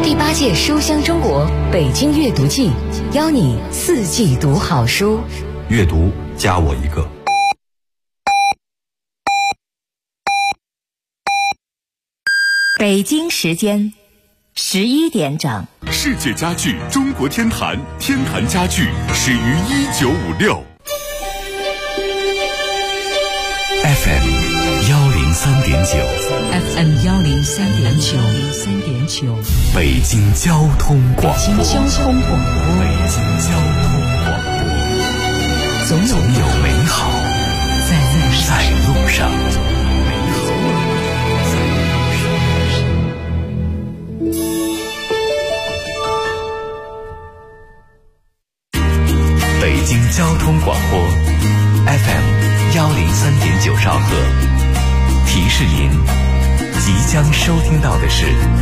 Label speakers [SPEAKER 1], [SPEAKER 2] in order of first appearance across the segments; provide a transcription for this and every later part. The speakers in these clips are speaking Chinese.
[SPEAKER 1] 第8届书香中国北京阅读季，邀你4季读好书。
[SPEAKER 2] 阅读加我一个。
[SPEAKER 3] 北京时间11点整。
[SPEAKER 4] 世界家具中国天坛，天坛家具始于1956。
[SPEAKER 5] FM
[SPEAKER 1] 103.9，
[SPEAKER 5] 北京交通广播，总有美好在路上。北京交通广播 FM 103.9兆赫，提示您即将收听到的是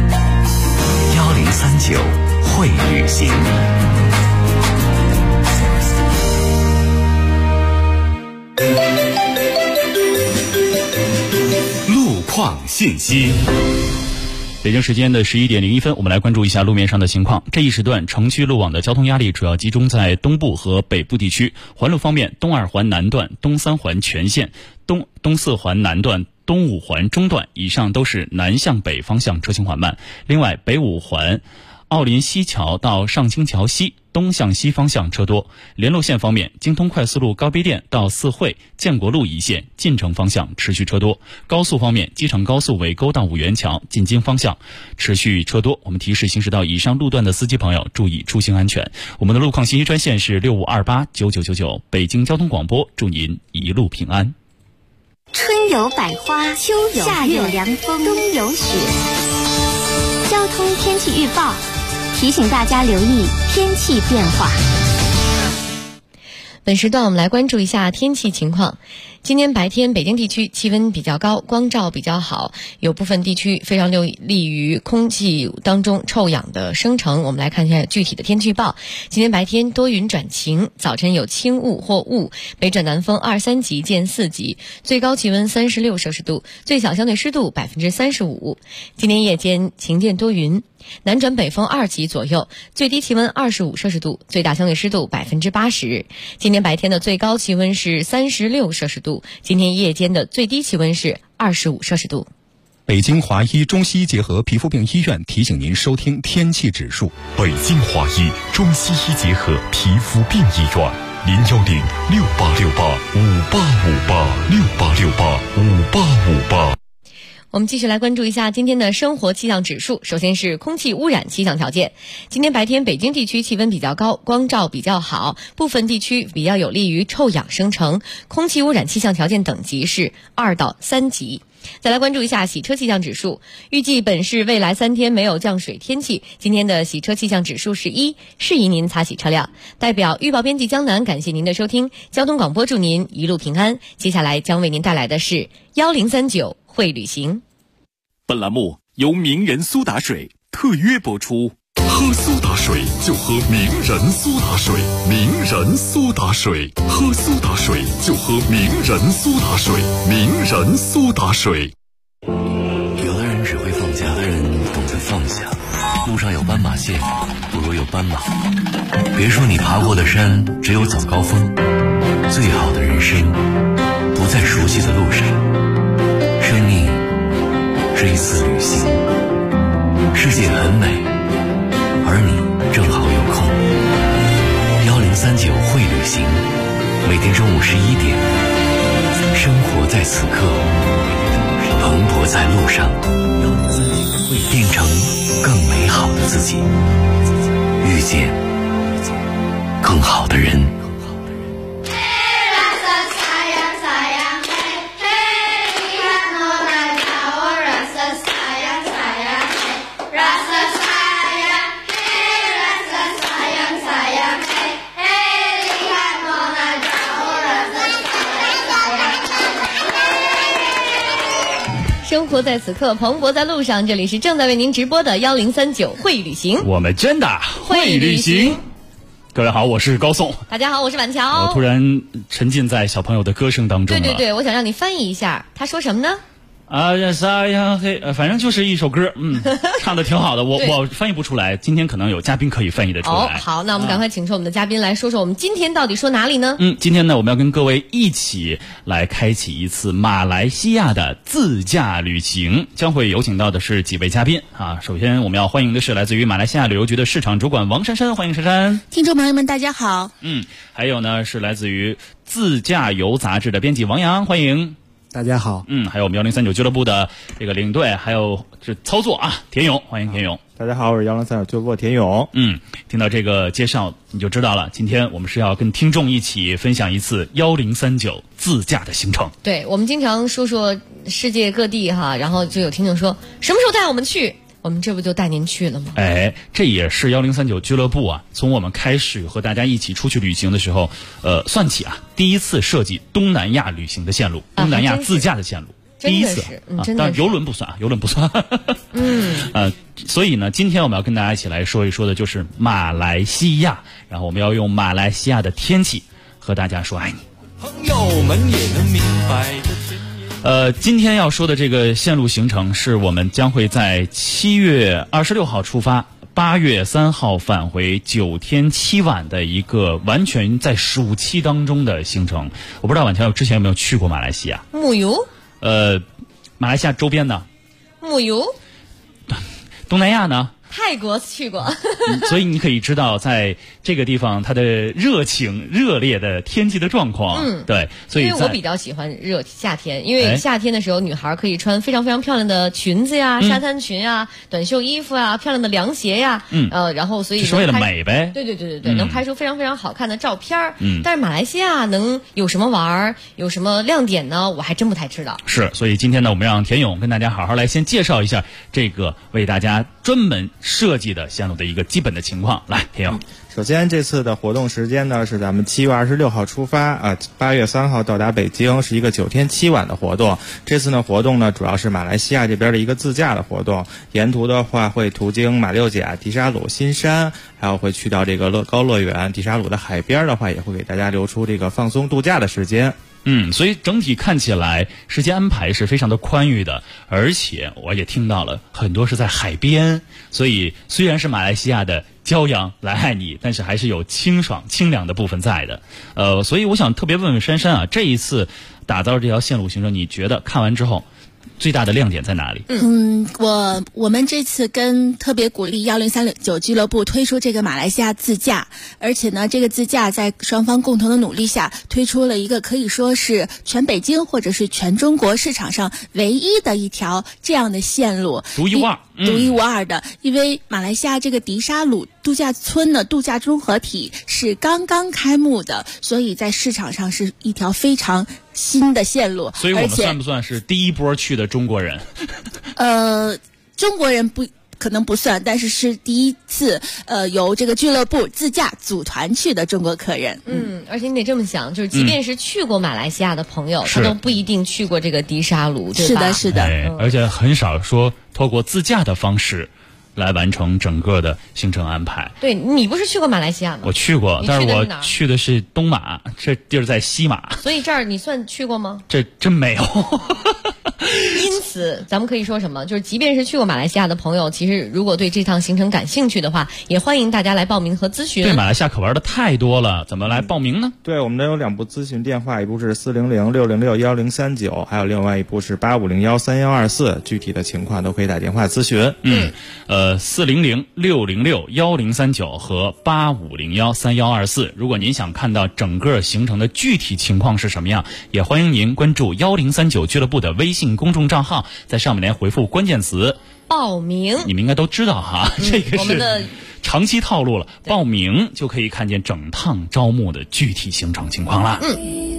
[SPEAKER 5] 1039会旅行。
[SPEAKER 4] 路况信息。
[SPEAKER 6] 北京时间的11点01分，我们来关注一下路面上的情况。这一时段城区路网的交通压力主要集中在东部和北部地区。环路方面，东2环南段、东3环全线、东4环南段、东5环中段以上都是南向北方向车行缓慢。另外，北5环奥林西桥到上清桥西东向西方向车多。联络线方面，京通快速路高碑店到四惠、建国路一线进城方向持续车多。高速方面，机场高速尾沟到五元桥进京方向持续车多。我们提示行驶到以上路段的司机朋友注意出行安全。我们的路况信息专线是65289999，北京交通广播，祝您一路平安。
[SPEAKER 7] 春有百花，秋有夏有凉风，冬有雪。交通天气预报提醒大家留意天气变化。
[SPEAKER 8] 本时段我们来关注一下天气情况。今天白天北京地区气温比较高，光照比较好，有部分地区非常有利于空气当中臭氧的生成。我们来看一下具体的天气预报。今天白天多云转晴，早晨有轻雾或雾，北转南风2、3级见4级，最高气温36摄氏度，最小相对湿度35%。今天夜间晴间多云，南转北风2级左右，最低气温25摄氏度，最大相对湿度80%。今天白天的最高气温是36摄氏度，今天夜间的最低气温是25摄氏度。
[SPEAKER 9] 北京华医中西医结合皮肤病医院提醒您收听天气指数。
[SPEAKER 4] 北京华医中西医结合皮肤病医院，0106868585858，68685858。
[SPEAKER 8] 我们继续来关注一下今天的生活气象指数。首先是空气污染气象条件。今天白天北京地区气温比较高，光照比较好，部分地区比较有利于臭氧生成，空气污染气象条件等级是2到3级。再来关注一下洗车气象指数。预计本市未来3天没有降水天气，今天的洗车气象指数是1，适宜您擦洗车辆。代表预报编辑江南感谢您的收听，交通广播祝您一路平安。接下来将为您带来的是1039会旅行。
[SPEAKER 4] 本栏目由名人苏打水特约播出。喝苏打水就喝名人苏打水，名人苏打水，喝苏打水就喝名人苏打水，名人苏打水。
[SPEAKER 5] 有的人只会放假，有的人懂得放下。路上有斑马线，不如有斑马。别说你爬过的山只有早高峰，最好的人生不在熟悉的路上。生命是一次旅行，世界很美，而你正好有空。1039会旅行，每天中午11点，生活在此刻，蓬勃在路上，变成更美好的自己，遇见更好的人。
[SPEAKER 8] 生活在此刻，蓬勃在路上。这里是正在为您直播的1039会旅行，
[SPEAKER 6] 我们真的会旅行。各位好，我是高颂。
[SPEAKER 8] 大家好，我是婉乔。
[SPEAKER 6] 我突然沉浸在小朋友的歌声当中了。
[SPEAKER 8] 对，我想让你翻译一下，他说什么呢？
[SPEAKER 6] 沙呀嘿，反正就是一首歌，唱的挺好的，我翻译不出来，今天可能有嘉宾可以翻译得出来。
[SPEAKER 8] 好，那我们赶快请出我们的嘉宾来说说我们今天到底说哪里呢？
[SPEAKER 6] 今天呢，我们要跟各位一起来开启一次马来西亚的自驾旅行，将会有请到的是几位嘉宾啊。首先我们要欢迎的是来自于马来西亚旅游局的市场主管王珊珊，欢迎珊珊。
[SPEAKER 10] 听众朋友们大家好。
[SPEAKER 6] 还有呢是来自于自驾游杂志的编辑王洋，欢迎。
[SPEAKER 11] 大家好。
[SPEAKER 6] 还有我们1039俱乐部的这个领队，还有是操作啊，田勇，欢迎田勇。
[SPEAKER 12] 大家好，我是1039俱乐部田勇。
[SPEAKER 6] 听到这个介绍你就知道了，今天我们是要跟听众一起分享一次1039自驾的行程。
[SPEAKER 8] 对，我们经常说说世界各地哈，然后就有听众说什么时候带我们去，我们这不就带您去了吗？
[SPEAKER 6] 这也是1039俱乐部啊，从我们开始和大家一起出去旅行的时候，算起啊，第一次设计东南亚旅行的线路，东南亚自驾的线路，第一次当然邮轮不算啊，邮轮不算。所以呢，今天我们要跟大家一起来说一说的就是马来西亚，然后我们要用马来西亚的天气和大家说爱你。
[SPEAKER 13] 朋友们也能明白的。
[SPEAKER 6] 今天要说的这个线路行程是我们将会在7月26号出发，8月3号返回，9天7晚的一个完全在暑期当中的行程。我不知道婉乔之前有没有去过马来西亚？
[SPEAKER 8] 木游？
[SPEAKER 6] 马来西亚周边的
[SPEAKER 8] 木游？
[SPEAKER 6] 东南亚呢？
[SPEAKER 8] 泰国去过。
[SPEAKER 6] 所以你可以知道在这个地方它的热情热烈的天气的状况。对，所以
[SPEAKER 8] 因为我比较喜欢夏天，因为夏天的时候女孩可以穿非常非常漂亮的裙子呀、沙滩裙呀、短袖衣服啊、漂亮的凉鞋呀，然后所以
[SPEAKER 6] 是为了美呗。
[SPEAKER 8] 对，能拍出非常非常好看的照片。但是马来西亚能有什么玩，有什么亮点呢？我还真不太知道。
[SPEAKER 6] 是，所以今天呢，我们让田勇跟大家好好来先介绍一下这个为大家专门设计的线路的一个基本的情况。来，田勇。
[SPEAKER 12] 首先，这次的活动时间呢是咱们7月26号出发，8月3号到达北京，是一个9天7晚的活动。这次呢活动呢主要是马来西亚这边的一个自驾的活动，沿途的话会途经马六甲、迪沙鲁、新山，还有会去到这个乐高乐园。迪沙鲁的海边的话，也会给大家留出这个放松度假的时间。
[SPEAKER 6] 所以整体看起来时间安排是非常的宽裕的，而且我也听到了很多是在海边，所以虽然是马来西亚的骄阳来爱你，但是还是有清爽清凉的部分在的。所以我想特别问问珊珊啊，这一次打造这条线路行程，你觉得看完之后最大的亮点在哪里？
[SPEAKER 10] 我们这次特别鼓励1039俱乐部推出这个马来西亚自驾，而且呢，这个自驾在双方共同的努力下，推出了一个可以说是全北京或者是全中国市场上唯一的一条这样的线路，
[SPEAKER 6] 独一无二
[SPEAKER 10] 的。因为马来西亚这个迪沙鲁度假村的度假综合体是刚刚开幕的，所以在市场上是一条非常新的线路。
[SPEAKER 6] 所以我们算不算是第一波去的中国人？
[SPEAKER 10] 中国人可能不算，但是是第一次由这个俱乐部自驾组团去的中国客人。
[SPEAKER 8] 而且你得这么想，就是即便是去过马来西亚的朋友，他都不一定去过这个迪沙鲁，对吧？
[SPEAKER 10] 是的。
[SPEAKER 6] 而且很少说透过自驾的方式来完成整个的行程安排。
[SPEAKER 8] 对，你不是去过马来西亚吗？
[SPEAKER 6] 我去过，但是我去的是东马，这地儿在西马。
[SPEAKER 8] 所以这儿你算去过吗？
[SPEAKER 6] 这真没有。
[SPEAKER 8] 因此咱们可以说什么，就是即便是去过马来西亚的朋友，其实如果对这趟行程感兴趣的话，也欢迎大家来报名和咨询。
[SPEAKER 6] 对，马来西亚可玩的太多了，怎么来报名呢？
[SPEAKER 12] 对，我们有2部咨询电话，一部是400-606-1039，还有另外一部是850-3124，具体的情况都可以打电话咨询。
[SPEAKER 6] 400-606-1039和850-3124。如果您想看到整个行程的具体情况是什么样，也欢迎您关注1039俱乐部的微信公众账号，在上面来回复关键词
[SPEAKER 8] 报名。
[SPEAKER 6] 你们应该都知道哈，这个是长期套路了，报名就可以看见整趟招募的具体行程情况了。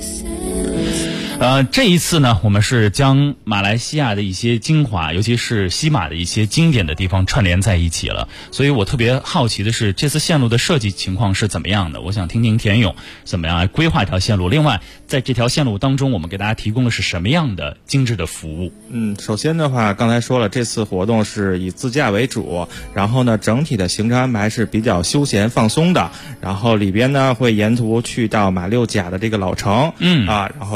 [SPEAKER 6] 这一次呢，我们是将马来西亚的一些精华，尤其是西马的一些经典的地方串联在一起了。所以我特别好奇的是，这次线路的设计情况是怎么样的？我想听听田勇怎么样来规划这条线路。另外，在这条线路当中，我们给大家提供的是什么样的精致的服务？
[SPEAKER 12] 首先的话，刚才说了，这次活动是以自驾为主，然后呢，整体的行程安排是比较休闲放松的。然后里边呢，会沿途去到马六甲的这个老城，然后会有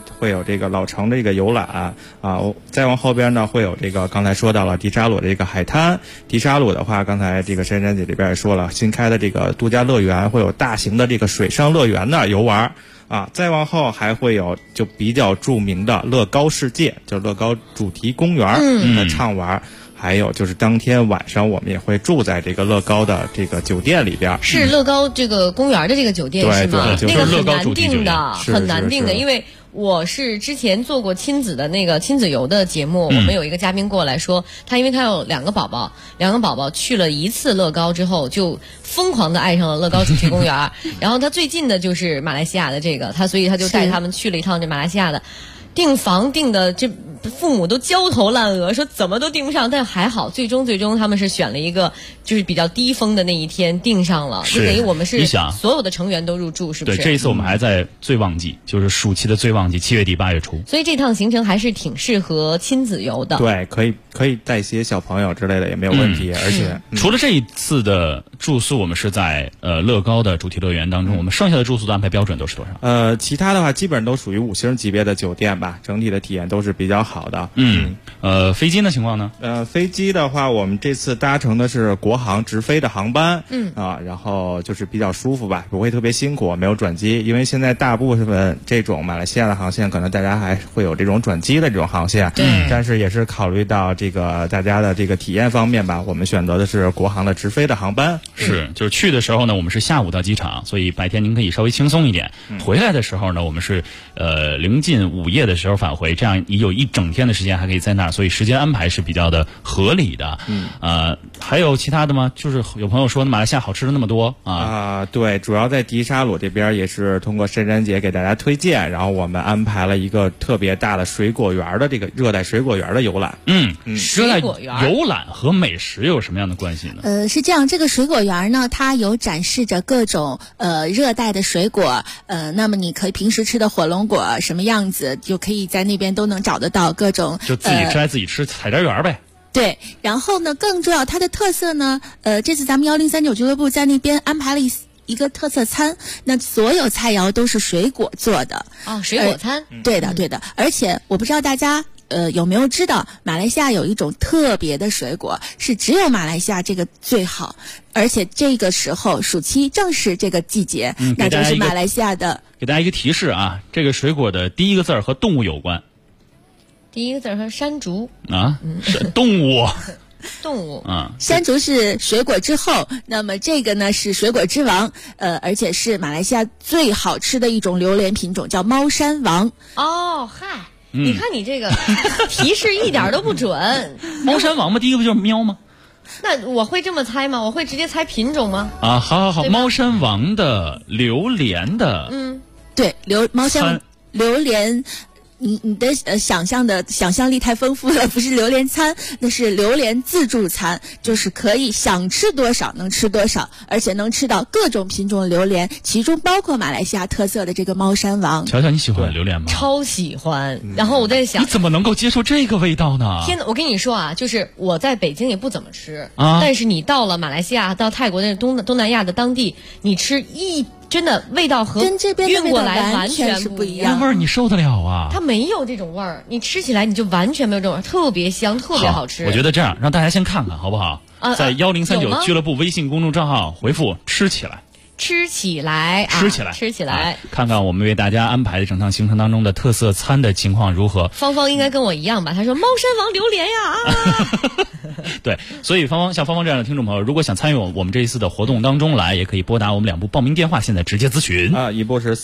[SPEAKER 12] 会有这个老城的这个游览啊，再往后边呢会有这个刚才说到了迪沙鲁的这个海滩。迪沙鲁的话，刚才这个珊珊姐这边也说了，新开的这个度假乐园会有大型的这个水上乐园的游玩啊，再往后还会有就比较著名的乐高世界，就是乐高主题公园的畅玩。还有就是当天晚上我们也会住在这个乐高的这个酒店里边，
[SPEAKER 8] 是乐高这个公园的这个酒店是吗？
[SPEAKER 12] 对，
[SPEAKER 8] 那个很难定的，很难定的，
[SPEAKER 12] 是
[SPEAKER 8] 因为我是之前做过亲子的那个亲子游的节目，我们有一个嘉宾过来说，因为他有两个宝宝去了一次乐高之后，就疯狂的爱上了乐高主题公园，然后他最近的就是马来西亚的这个，所以他就带他们去了一趟这马来西亚的，订房订的这。父母都焦头烂额，说怎么都订不上，但还好，最终他们是选了一个就是比较低峰的那一天订上了，就等于我们是所有的成员都入住，是不是？
[SPEAKER 6] 对，这一次我们还在最旺季，就是暑期的最旺季，7月底8月初。
[SPEAKER 8] 所以这趟行程还是挺适合亲子游的。
[SPEAKER 12] 对，可以带些小朋友之类的也没有问题，而且
[SPEAKER 6] 除了这一次的住宿，我们是在乐高的主题乐园当中，我们剩下的住宿的安排标准都是多少？
[SPEAKER 12] 其他的话基本上都属于5星级别的酒店吧，整体的体验都是比较好的。
[SPEAKER 6] 飞机的情况呢？
[SPEAKER 12] 飞机的话，我们这次搭乘的是国航直飞的航班，然后就是比较舒服吧，不会特别辛苦，没有转机，因为现在大部分这种马来西亚的航线，可能大家还会有这种转机的这种航线，但是也是考虑到这个大家的这个体验方面吧，我们选择的是国航的直飞的航班。
[SPEAKER 6] 就是去的时候呢，我们是下午到机场，所以白天您可以稍微轻松一点。回来的时候呢，我们是临近午夜的时候返回，这样你有一整天的时间还可以在那儿，所以时间安排是比较的合理的。还有其他的吗？就是有朋友说马来西亚好吃的那么多
[SPEAKER 12] 对，主要在迪沙鲁这边也是通过珊珊姐给大家推荐，然后我们安排了一个特别大的水果园的这个热带水果园的游览。
[SPEAKER 6] 热带游览和美食有什么样的关系呢？
[SPEAKER 10] 是这样，这个水果园呢，它有展示着各种热带的水果，那么你可以平时吃的火龙果什么样子，就可以在那边都能找得到各种，
[SPEAKER 6] 就自己摘自己吃，采摘园呗。
[SPEAKER 10] 对，然后呢，更重要，它的特色呢，这次咱们1039俱乐部在那边安排了一个特色餐，那所有菜肴都是水果做的。
[SPEAKER 8] 水果餐。
[SPEAKER 10] 对的，而且我不知道大家有没有知道，马来西亚有一种特别的水果，是只有马来西亚这个最好，而且这个时候暑期正是这个季节，那就是马来西亚的。
[SPEAKER 6] 给大家一个提示啊，这个水果的第一个字和动物有关。
[SPEAKER 8] 第一个字和山竹
[SPEAKER 6] 是动物。
[SPEAKER 8] 动物
[SPEAKER 10] 山竹是水果之后，那么这个呢是水果之王，而且是马来西亚最好吃的一种榴莲品种，叫猫山王。
[SPEAKER 8] 你看你这个提示一点都不准。
[SPEAKER 6] 猫山王嘛，第一个不就是喵吗？
[SPEAKER 8] 那我会这么猜吗？我会直接猜品种吗？
[SPEAKER 6] 好，猫山王的榴莲的，
[SPEAKER 10] 对，猫山榴莲。你的想象力太丰富了，不是榴莲餐，那是榴莲自助餐，就是可以想吃多少能吃多少，而且能吃到各种品种的榴莲，其中包括马来西亚特色的这个猫山王。
[SPEAKER 6] 乔乔，你喜欢榴莲吗？
[SPEAKER 8] 超喜欢。然后我在想，
[SPEAKER 6] 你怎么能够接受这个味道呢？
[SPEAKER 8] 天哪！我跟你说啊，就是我在北京也不怎么吃但是你到了马来西亚、到泰国的东南亚的当地，你吃真的味道和
[SPEAKER 10] 跟这边的
[SPEAKER 8] 运过来
[SPEAKER 10] 完全是不一样，
[SPEAKER 6] 味儿你受得了啊？
[SPEAKER 8] 它没有这种味儿，你吃起来你就完全没有这种味儿，特别香，特别好吃。
[SPEAKER 6] 我觉得这样让大家先看看好不好？在1039俱乐部微信公众账号回复“吃起来”。
[SPEAKER 8] 吃起来，
[SPEAKER 6] 看看我们为大家安排的整趟行程当中的特色餐的情况如何。
[SPEAKER 8] 芳芳应该跟我一样吧？他说猫山王榴莲呀
[SPEAKER 6] 对，所以像芳芳这样的听众朋友，如果想参与我们这一次的活动当中来，也可以拨打我们2部报名电话，现在直接咨询
[SPEAKER 12] 一部是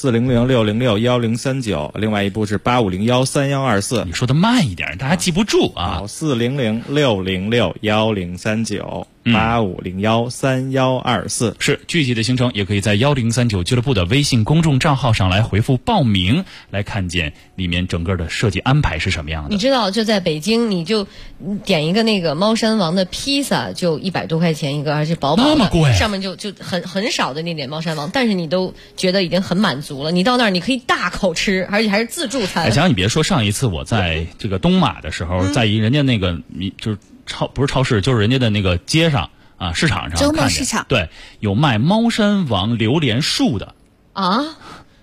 [SPEAKER 12] 400-606-1039，另外一部是850-3124。
[SPEAKER 6] 你说的慢一点，大家记不住
[SPEAKER 12] 400-606-1039，850-3124。
[SPEAKER 6] 是具体的行程也可以在1039俱乐部的微信公众账号上来回复报名，来看见里面整个的设计安排是什么样的。
[SPEAKER 8] 你知道就在北京，你就点一个那个猫山王的披萨就100多块钱一个，而且薄薄的，
[SPEAKER 6] 那么贵，
[SPEAKER 8] 上面就很少的那点猫山王，但是你都觉得已经很满足了。你到那儿你可以大口吃，而且还是自助餐。
[SPEAKER 6] 想想你别说，上一次我在这个东马的时候，在人家那个就是不是超市，就是人家的那个街上市场上，
[SPEAKER 10] 周末市场，
[SPEAKER 6] 对，有卖猫山王榴莲树的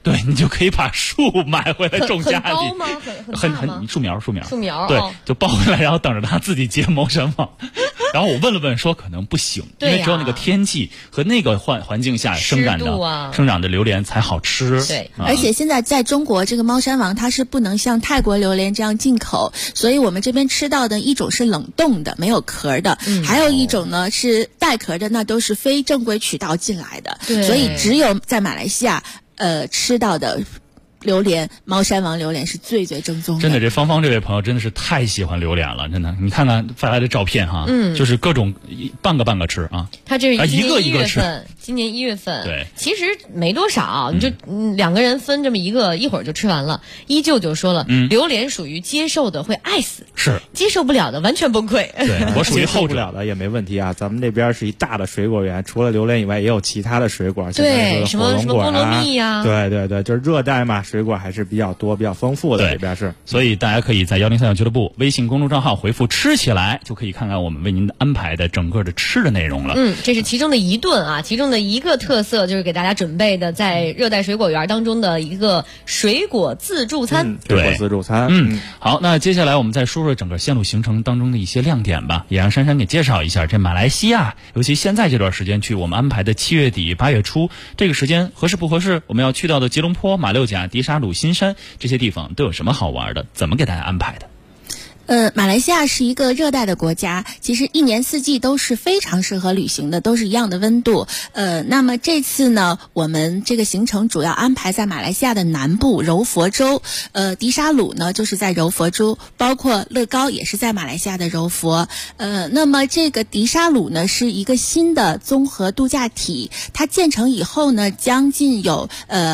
[SPEAKER 6] 对，你就可以把树买回来种家里。
[SPEAKER 8] 很高吗？
[SPEAKER 6] 很树苗。对，
[SPEAKER 8] 哦，
[SPEAKER 6] 就抱回来，然后等着它自己结谋生嘛。然后我问了问，说可能不行，因为只有那个天气和那个环境下生长的榴莲才好吃。
[SPEAKER 10] 对，而且现在在中国，这个猫山王它是不能像泰国榴莲这样进口，所以我们这边吃到的一种是冷冻的，没有壳的，还有一种呢是带壳的，那都是非正规渠道进来的，所以只有在马来西亚吃到的榴莲，猫山王榴莲是最正宗的。
[SPEAKER 6] 真的，这芳芳这位朋友真的是太喜欢榴莲了，真的。你看看发来的照片哈，就是各种半个吃啊。
[SPEAKER 8] 他这是
[SPEAKER 6] 一个一个吃。
[SPEAKER 8] 今年1月份，
[SPEAKER 6] 对，
[SPEAKER 8] 其实没多少，你就2个人分这么一个，一会儿就吃完了。依旧就说了，榴莲属于接受的会爱死，
[SPEAKER 6] 是
[SPEAKER 8] 接受不了的完全崩溃。
[SPEAKER 6] 对，我属于后
[SPEAKER 12] 不了的也没问题啊。咱们那边是一大的水果园，除了榴莲以外，也有其他的水果，
[SPEAKER 8] 对，什么菠萝蜜呀，
[SPEAKER 12] 对，就是热带嘛，水果还是比较多、比较丰富的。这边是，
[SPEAKER 6] 所以大家可以在1039俱乐部微信公众账号回复"吃起来"，就可以看看我们为您安排的整个的吃的内容了。
[SPEAKER 8] 这是其中的一顿啊，其中的一个特色就是给大家准备的在热带水果园当中的一个水果自助餐。
[SPEAKER 12] 水果自助餐。
[SPEAKER 6] 好，那接下来我们再说说整个线路行程当中的一些亮点吧，也让珊珊给介绍一下这马来西亚，尤其现在这段时间去，我们安排的7月底8月初这个时间合适不合适？我们要去到的吉隆坡、马六甲、迪沙鲁、新山这些地方都有什么好玩的？怎么给大家安排的？
[SPEAKER 10] 马来西亚是一个热带的国家，其实一年四季都是非常适合旅行的，都是一样的温度。那么这次呢，我们这个行程主要安排在马来西亚的南部柔佛州，迪沙鲁呢就是在柔佛州，包括乐高也是在马来西亚的柔佛。那么这个迪沙鲁呢是一个新的综合度假体，它建成以后呢，将近有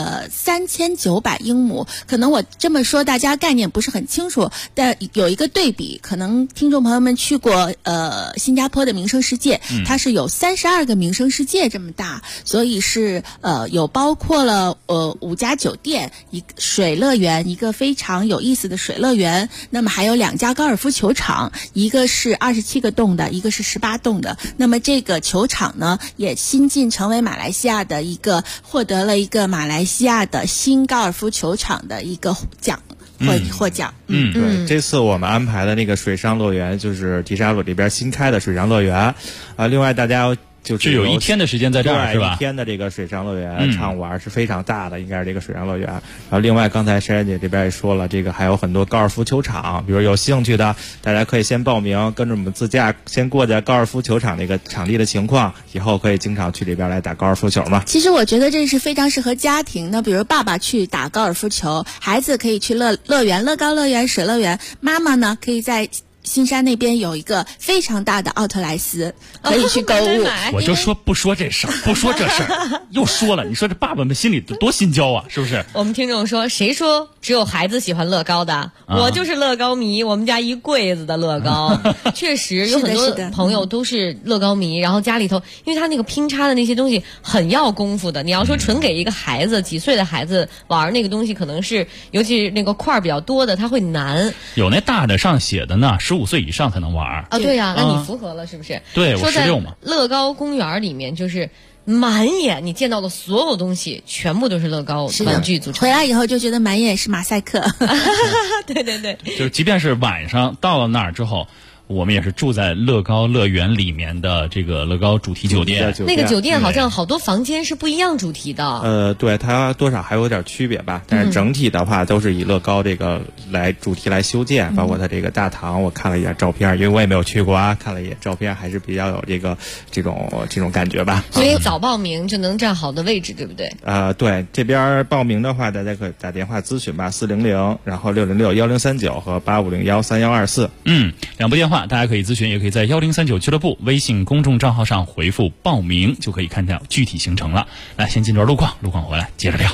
[SPEAKER 10] 3900英亩。可能我这么说大家概念不是很清楚，但有一个对比，可能听众朋友们去过新加坡的名胜世界，它是有32个名胜世界这么大，所以是有包括了5家酒店，一个水乐园，一个非常有意思的水乐园，那么还有2家高尔夫球场，一个是27个洞的，一个是18洞的。那么这个球场呢，也新晋成为马来西亚的一个获得了一个马来西亚的新高尔夫球场的一个奖。获奖。
[SPEAKER 12] 对，这次我们安排的那个水上乐园就是迪沙鲁这边新开的水上乐园另外大家就是
[SPEAKER 6] 有1天的时间在这儿是吧？1
[SPEAKER 12] 天的这个水上乐园畅玩是非常大的，应该是这个水上乐园。然后另外刚才珊珊姐这边也说了，这个还有很多高尔夫球场，比如有兴趣的大家可以先报名，跟着我们自驾先过在高尔夫球场那个场地的情况，以后可以经常去这边来打高尔夫球嘛。
[SPEAKER 10] 其实我觉得这是非常适合家庭的，比如爸爸去打高尔夫球，孩子可以去乐园、乐高乐园、水乐园，妈妈呢可以在新山那边有一个非常大的奥特莱斯，可以去购物。
[SPEAKER 6] 我就说不说这事儿，不说这事儿，又说了。你说这爸爸们心里多心焦啊，是不是？
[SPEAKER 8] 我们听众说，谁说只有孩子喜欢乐高的？我就是乐高迷，我们家一柜子的乐高。确实有很多朋友都是乐高迷，然后家里头，因为他那个拼插的那些东西很要功夫的。你要说纯给一个孩子几岁的孩子玩那个东西，可能是尤其那个块儿比较多的，他会难。
[SPEAKER 6] 有那大的上写的呢，15岁以上才能玩
[SPEAKER 8] 啊。对呀，那你符合了是不是？
[SPEAKER 6] 对，我16嘛。
[SPEAKER 8] 乐高公园里面就是满眼你见到的所有东西全部都是乐高玩具组成。
[SPEAKER 10] 回来以后就觉得满眼是马赛克。
[SPEAKER 8] 对对对，
[SPEAKER 6] 就是即便是晚上到了那儿之后，我们也是住在乐高乐园里面的这个乐高主题酒店。
[SPEAKER 8] 那个酒店好像好多房间是不一样主题的。
[SPEAKER 12] 对，它多少还有点区别吧，但是整体的话都是以乐高这个来主题来修建，包括它这个大堂，我看了一眼照片，因为我也没有去过啊，看了一眼照片，还是比较有这种感觉吧。
[SPEAKER 8] 所以早报名就能占好的位置，对不对？
[SPEAKER 12] 对，这边报名的话，大家可以打电话咨询吧，400，然后606-1039和8501-3124。
[SPEAKER 6] 2部电话。大家可以咨询，也可以在1039俱乐部微信公众账号上回复报名，就可以看到具体行程了。来，先进段路况回来接着聊。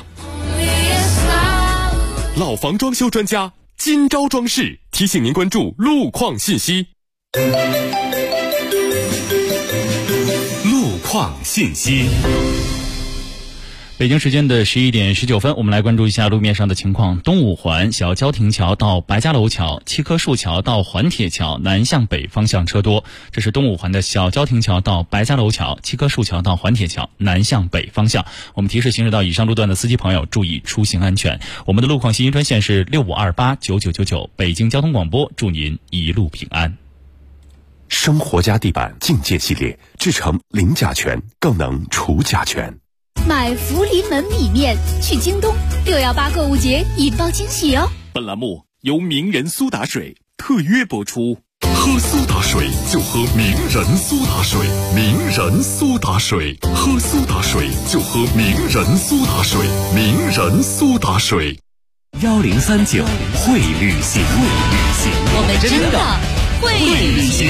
[SPEAKER 4] 老房装修专家今朝装饰提醒您关注路况信息。路况信息。
[SPEAKER 6] 北京时间的11点19分，我们来关注一下路面上的情况。东五环小交亭桥到白家楼桥、七棵树桥到环铁桥南向北方向车多。这是东五环的小交亭桥到白家楼桥、七棵树桥到环铁桥南向北方向。我们提示行驶到以上路段的司机朋友注意出行安全。我们的路况信息专线是65289999，北京交通广播，祝您一路平安。
[SPEAKER 4] 生活家地板境界系列，制成零甲醛，更能除甲醛。
[SPEAKER 7] 买福临门米面去京东，618购物节引爆惊喜哦！
[SPEAKER 4] 本栏目由名人苏打水特约播出。喝苏打水就喝名人苏打水，名人苏打水，喝苏打水就喝名人苏打水，名人苏打水。
[SPEAKER 5] 1039会旅行，
[SPEAKER 8] 我们真的会旅行。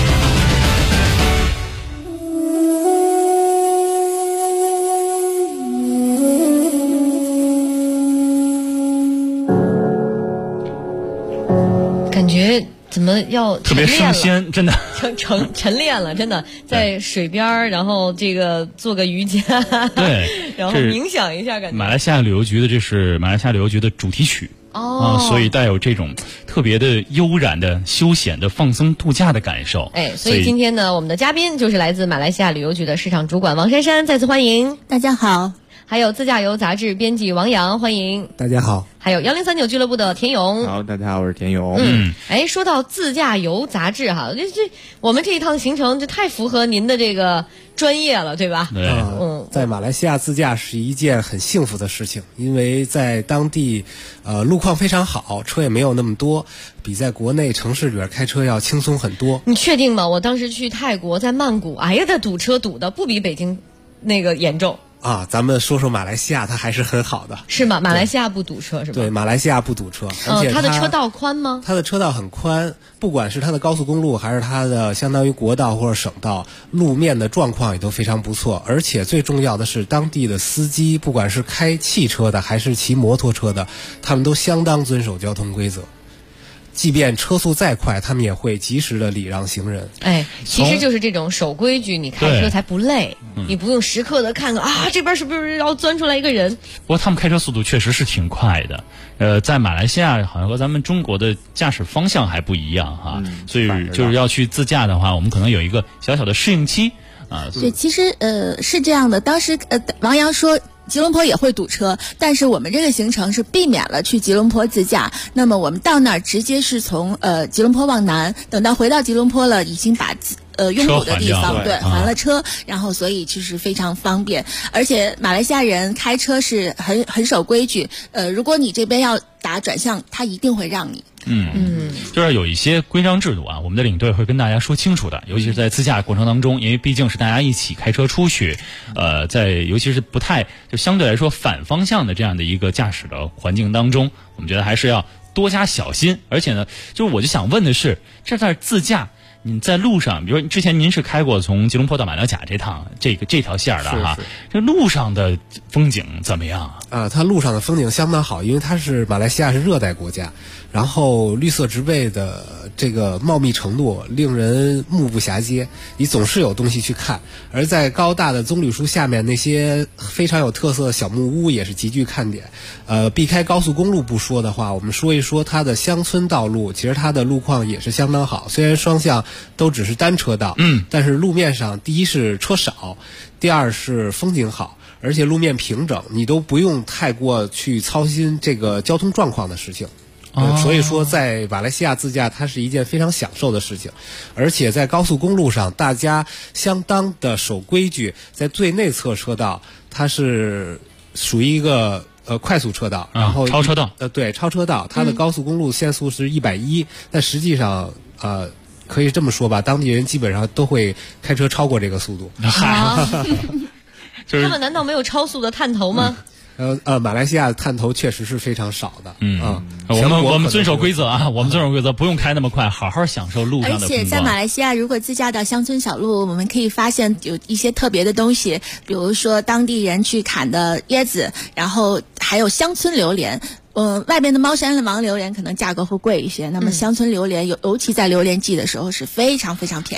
[SPEAKER 8] 感觉怎么要
[SPEAKER 6] 特别生鲜，真的
[SPEAKER 8] 晨练了，真的在水边然后这个做个瑜伽，
[SPEAKER 6] 对，
[SPEAKER 8] 然后冥想一下，感觉
[SPEAKER 6] 马来西亚旅游局的，这是马来西亚旅游局的主题曲所以带有这种特别的悠然的休闲的放松度假的感受。
[SPEAKER 8] 所以今天呢，我们的嘉宾就是来自马来西亚旅游局的市场主管王珊珊，再次欢迎。
[SPEAKER 10] 大家好。
[SPEAKER 8] 还有自驾游杂志编辑王洋，欢迎。
[SPEAKER 11] 大家好。
[SPEAKER 8] 还有1039俱乐部的田勇。
[SPEAKER 12] 好，大家好，我是田勇。
[SPEAKER 8] 说到自驾游杂志哈，我们这一趟行程就太符合您的这个专业了，对吧？
[SPEAKER 6] 对。
[SPEAKER 11] 在马来西亚自驾是一件很幸福的事情，因为在当地，路况非常好，车也没有那么多，比在国内城市里边开车要轻松很多。
[SPEAKER 8] 你确定吗？我当时去泰国，在曼谷，哎呀，那堵车堵的不比北京那个严重。
[SPEAKER 11] 咱们说说马来西亚，它还是很好的，
[SPEAKER 8] 是吗？马来西亚不堵车是吧？
[SPEAKER 11] 对，马来西亚不堵车，而且
[SPEAKER 8] 它的车道宽吗？
[SPEAKER 11] 它的车道很宽，不管是它的高速公路，还是它的相当于国道或者省道，路面的状况也都非常不错。而且最重要的是，当地的司机，不管是开汽车的还是骑摩托车的，他们都相当遵守交通规则。即便车速再快，他们也会及时的礼让行人。
[SPEAKER 8] 其实就是这种守规矩，你开车才不累，你不用时刻的看看这边是不是要钻出来一个人。
[SPEAKER 6] 不过他们开车速度确实是挺快的，在马来西亚好像和咱们中国的驾驶方向还不一样哈，所以就是要去自驾的话，我们可能有一个小小的适应期
[SPEAKER 10] 对，其实是这样的，当时王洋说吉隆坡也会堵车，但是我们这个行程是避免了去吉隆坡自驾。那么我们到那儿直接是从吉隆坡往南，等到回到吉隆坡了，已经把拥堵的地方还了车，然后所以就是非常方便。而且马来西亚人开车是很守规矩，如果你这边要打转向，他一定会让你。
[SPEAKER 6] 就是有一些规章制度我们的领队会跟大家说清楚的，尤其是在自驾过程当中，因为毕竟是大家一起开车出去，尤其是不太就相对来说反方向的这样的一个驾驶的环境当中，我们觉得还是要多加小心。而且呢，就是我就想问的是，这在自驾你在路上，比如说之前您是开过从吉隆坡到马六甲这条线的哈，这路上的风景怎么样
[SPEAKER 11] 它路上的风景相当好，因为它是马来西亚是热带国家，然后绿色植被的这个茂密程度令人目不暇接，你总是有东西去看。而在高大的棕榈树下面，那些非常有特色的小木屋也是极具看点。避开高速公路不说的话，我们说一说它的乡村道路，其实它的路况也是相当好，虽然双向都只是单车道，但是路面上第一是车少，第二是风景好，而且路面平整，你都不用太过去操心这个交通状况的事情。所以说在马来西亚自驾它是一件非常享受的事情。而且在高速公路上大家相当的守规矩，在最内侧车道它是属于一个快速车道，然后
[SPEAKER 6] 超车道，
[SPEAKER 11] 对，超车道，它的高速公路限速是110，但实际上可以这么说吧，当地人基本上都会开车超过这个速度。
[SPEAKER 8] 他们难道没有超速的探头吗？
[SPEAKER 11] 马来西亚的探头确实是非常少的。
[SPEAKER 6] 我们遵守规则我们遵守规则，不用开那么快，好好享受路上的风光。
[SPEAKER 10] 而且在马来西亚，如果自驾到乡村小路，我们可以发现有一些特别的东西，比如说当地人去砍的椰子，然后还有乡村榴莲。外面的猫山王榴莲可能价格会贵一些，那么乡村榴莲尤其在榴莲季的时候是非常非常便宜的。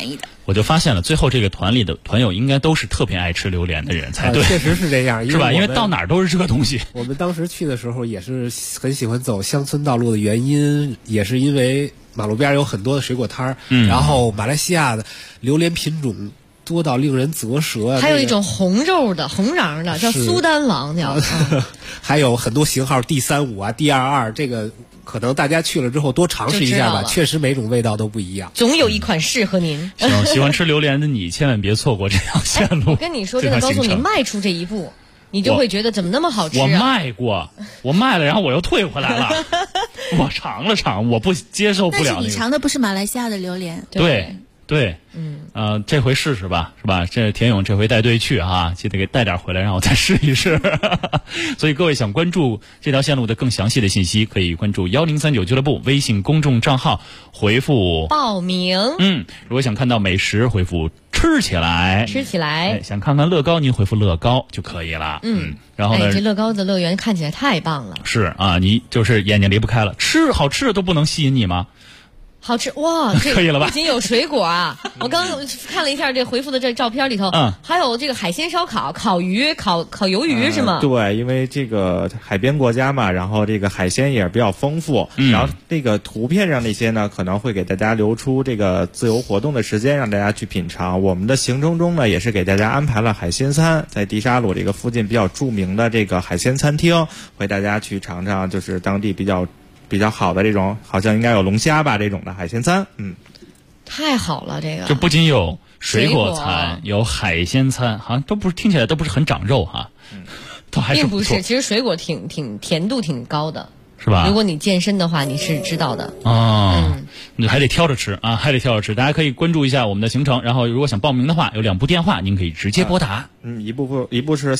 [SPEAKER 6] 我就发现了，最后这个团里的团友应该都是特别爱吃榴莲的人才对，
[SPEAKER 11] 确实是这样，
[SPEAKER 6] 是吧？因为到哪儿都是这个东西。
[SPEAKER 11] 我们当时去的时候也是很喜欢走乡村道路的原因，也是因为马路边有很多的水果摊儿，然后马来西亚的榴莲品种多到令人啧舌。
[SPEAKER 8] 还有一种红肉的、红瓤的，叫苏丹王叫。
[SPEAKER 11] 还有很多型号 D35啊、D22，这个可能大家去了之后多尝试一下吧，确实每种味道都不一样。
[SPEAKER 8] 总有一款适合您。
[SPEAKER 6] 喜欢吃榴莲的你千万别错过这条线路。
[SPEAKER 8] 我跟你说，真的，告诉你，迈出这一步，你就会觉得怎么那么好吃啊。
[SPEAKER 6] 我卖过，我卖了，然后我又退回来了。我尝了尝，我不接受不了。
[SPEAKER 10] 但是你尝的不是马来西亚的榴莲。
[SPEAKER 6] 对，这回试试吧，是吧？这田勇这回带队去哈，记得给带点回来，让我再试一试。所以各位想关注这条线路的更详细的信息，可以关注1039俱乐部微信公众账号，回复
[SPEAKER 8] 报名。
[SPEAKER 6] 如果想看到美食，回复吃起来。想看看乐高，您回复乐高就可以了。然后呢，
[SPEAKER 8] 这乐高的乐园看起来太棒了。
[SPEAKER 6] 是啊，你就是眼睛离不开了，好吃的都不能吸引你吗？
[SPEAKER 8] 好吃哇！
[SPEAKER 6] 可以了吧？
[SPEAKER 8] 不仅有水果啊，我刚看了一下这回复的这照片里头，还有这个海鲜烧烤、烤鱼、烤鱿鱼是吗？
[SPEAKER 12] 对，因为这个海边国家嘛，然后这个海鲜也是比较丰富，然后这个图片上那些呢，可能会给大家留出这个自由活动的时间，让大家去品尝。我们的行程中呢，也是给大家安排了海鲜餐，在迪沙鲁这个附近比较著名的这个海鲜餐厅，会大家去尝尝，就是当地比较好的这种，好像应该有龙虾吧这种的海鲜餐。
[SPEAKER 8] 太好了，这个
[SPEAKER 6] 就不仅有水果餐，有海鲜餐，好像听起来都不是很长肉哈，都还是
[SPEAKER 8] 并不是。其实水果挺甜度挺高的，
[SPEAKER 6] 是吧？
[SPEAKER 8] 如果你健身的话，你是知道的
[SPEAKER 6] 你还得挑着吃啊，大家可以关注一下我们的行程，然后如果想报名的话，有2部电话您可以直接拨打。
[SPEAKER 12] 一部是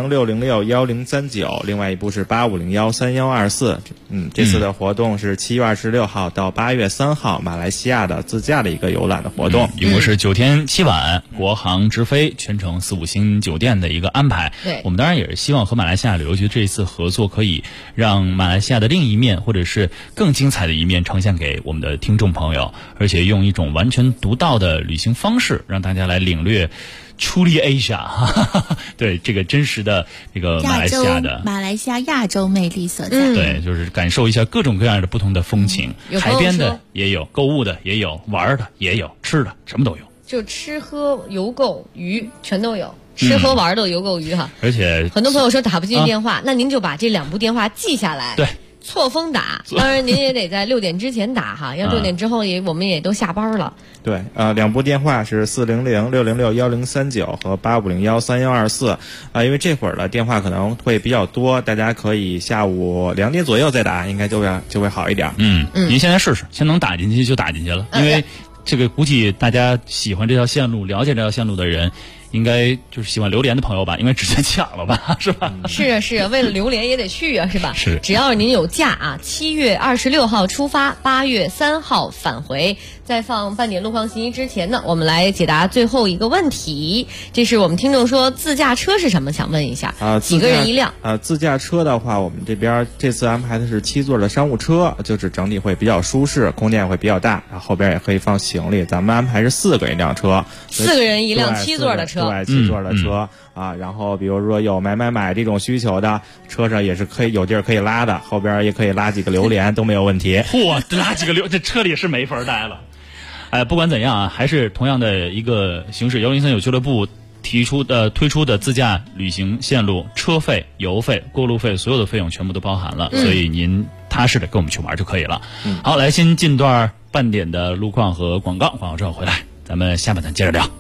[SPEAKER 12] 400-606-1039，另外一部是8501-3124。这次的活动是7月26号到8月3号，马来西亚的自驾的一个游览的活动，
[SPEAKER 6] 一共是9天7晚，国航直飞，全程4、5星酒店的一个安排。
[SPEAKER 8] 对，
[SPEAKER 6] 我们当然也是希望和马来西亚旅游局这一次合作，可以让马来西亚的另一面，或者是更精彩的一面呈现给我们的听众朋友，而且用一种完全独到的旅行方式，让大家来领略Truly Asia， 对这个真实的这个马来
[SPEAKER 10] 西亚亚洲魅力所在。
[SPEAKER 6] 对，就是感受一下各种各样的不同的风情，海边的也有，购物的也有，玩的也有，吃的什么都有，
[SPEAKER 8] 就吃喝游购娱全都有。吃喝玩的游购娱哈，
[SPEAKER 6] 而且
[SPEAKER 8] 很多朋友说打不进电话，那您就把这2部电话记下来。
[SPEAKER 6] 对。
[SPEAKER 8] 错峰打，当然您也得在6点之前打哈，要6点之后我们也都下班了。
[SPEAKER 12] 对，2部电话是400-606-1039和8501-3124。因为这会儿的电话可能会比较多，大家可以下午2点左右再打，应该就会好一点。
[SPEAKER 6] 您现在试试，先能打进去就打进去了，因为这个估计大家喜欢这条线路、了解这条线路的人，应该就是喜欢榴莲的朋友吧，应该直接抢了吧，是吧？
[SPEAKER 8] 是啊，为了榴莲也得去啊，是吧？
[SPEAKER 6] 是，
[SPEAKER 8] 只要您有假啊，7月26号出发，8月3号返回。在放半点路况信息之前呢，我们来解答最后一个问题。这是我们听众说自驾车是什么，想问一下几个人一辆？
[SPEAKER 12] 自驾车的话，我们这边这次安排的是7座的商务车，就是整体会比较舒适，空间也会比较大，然后后边也可以放行李。咱们安排是4个人一辆车
[SPEAKER 8] ，4个人一辆7座的车，
[SPEAKER 12] 对，7座的车。然后比如说有买这种需求的，车上也是可以有地儿可以拉的，后边也可以拉几个榴莲都没有问题。
[SPEAKER 6] 拉几个这车里是没法待了。不管怎样啊，还是同样的一个形式，1039俱乐部推出的自驾旅行线路，车费、油费、过路费，所有的费用全部都包含了，所以您踏实的跟我们去玩就可以了。好，来先进段半点的路况和广告之后回来，咱们下半段接着聊。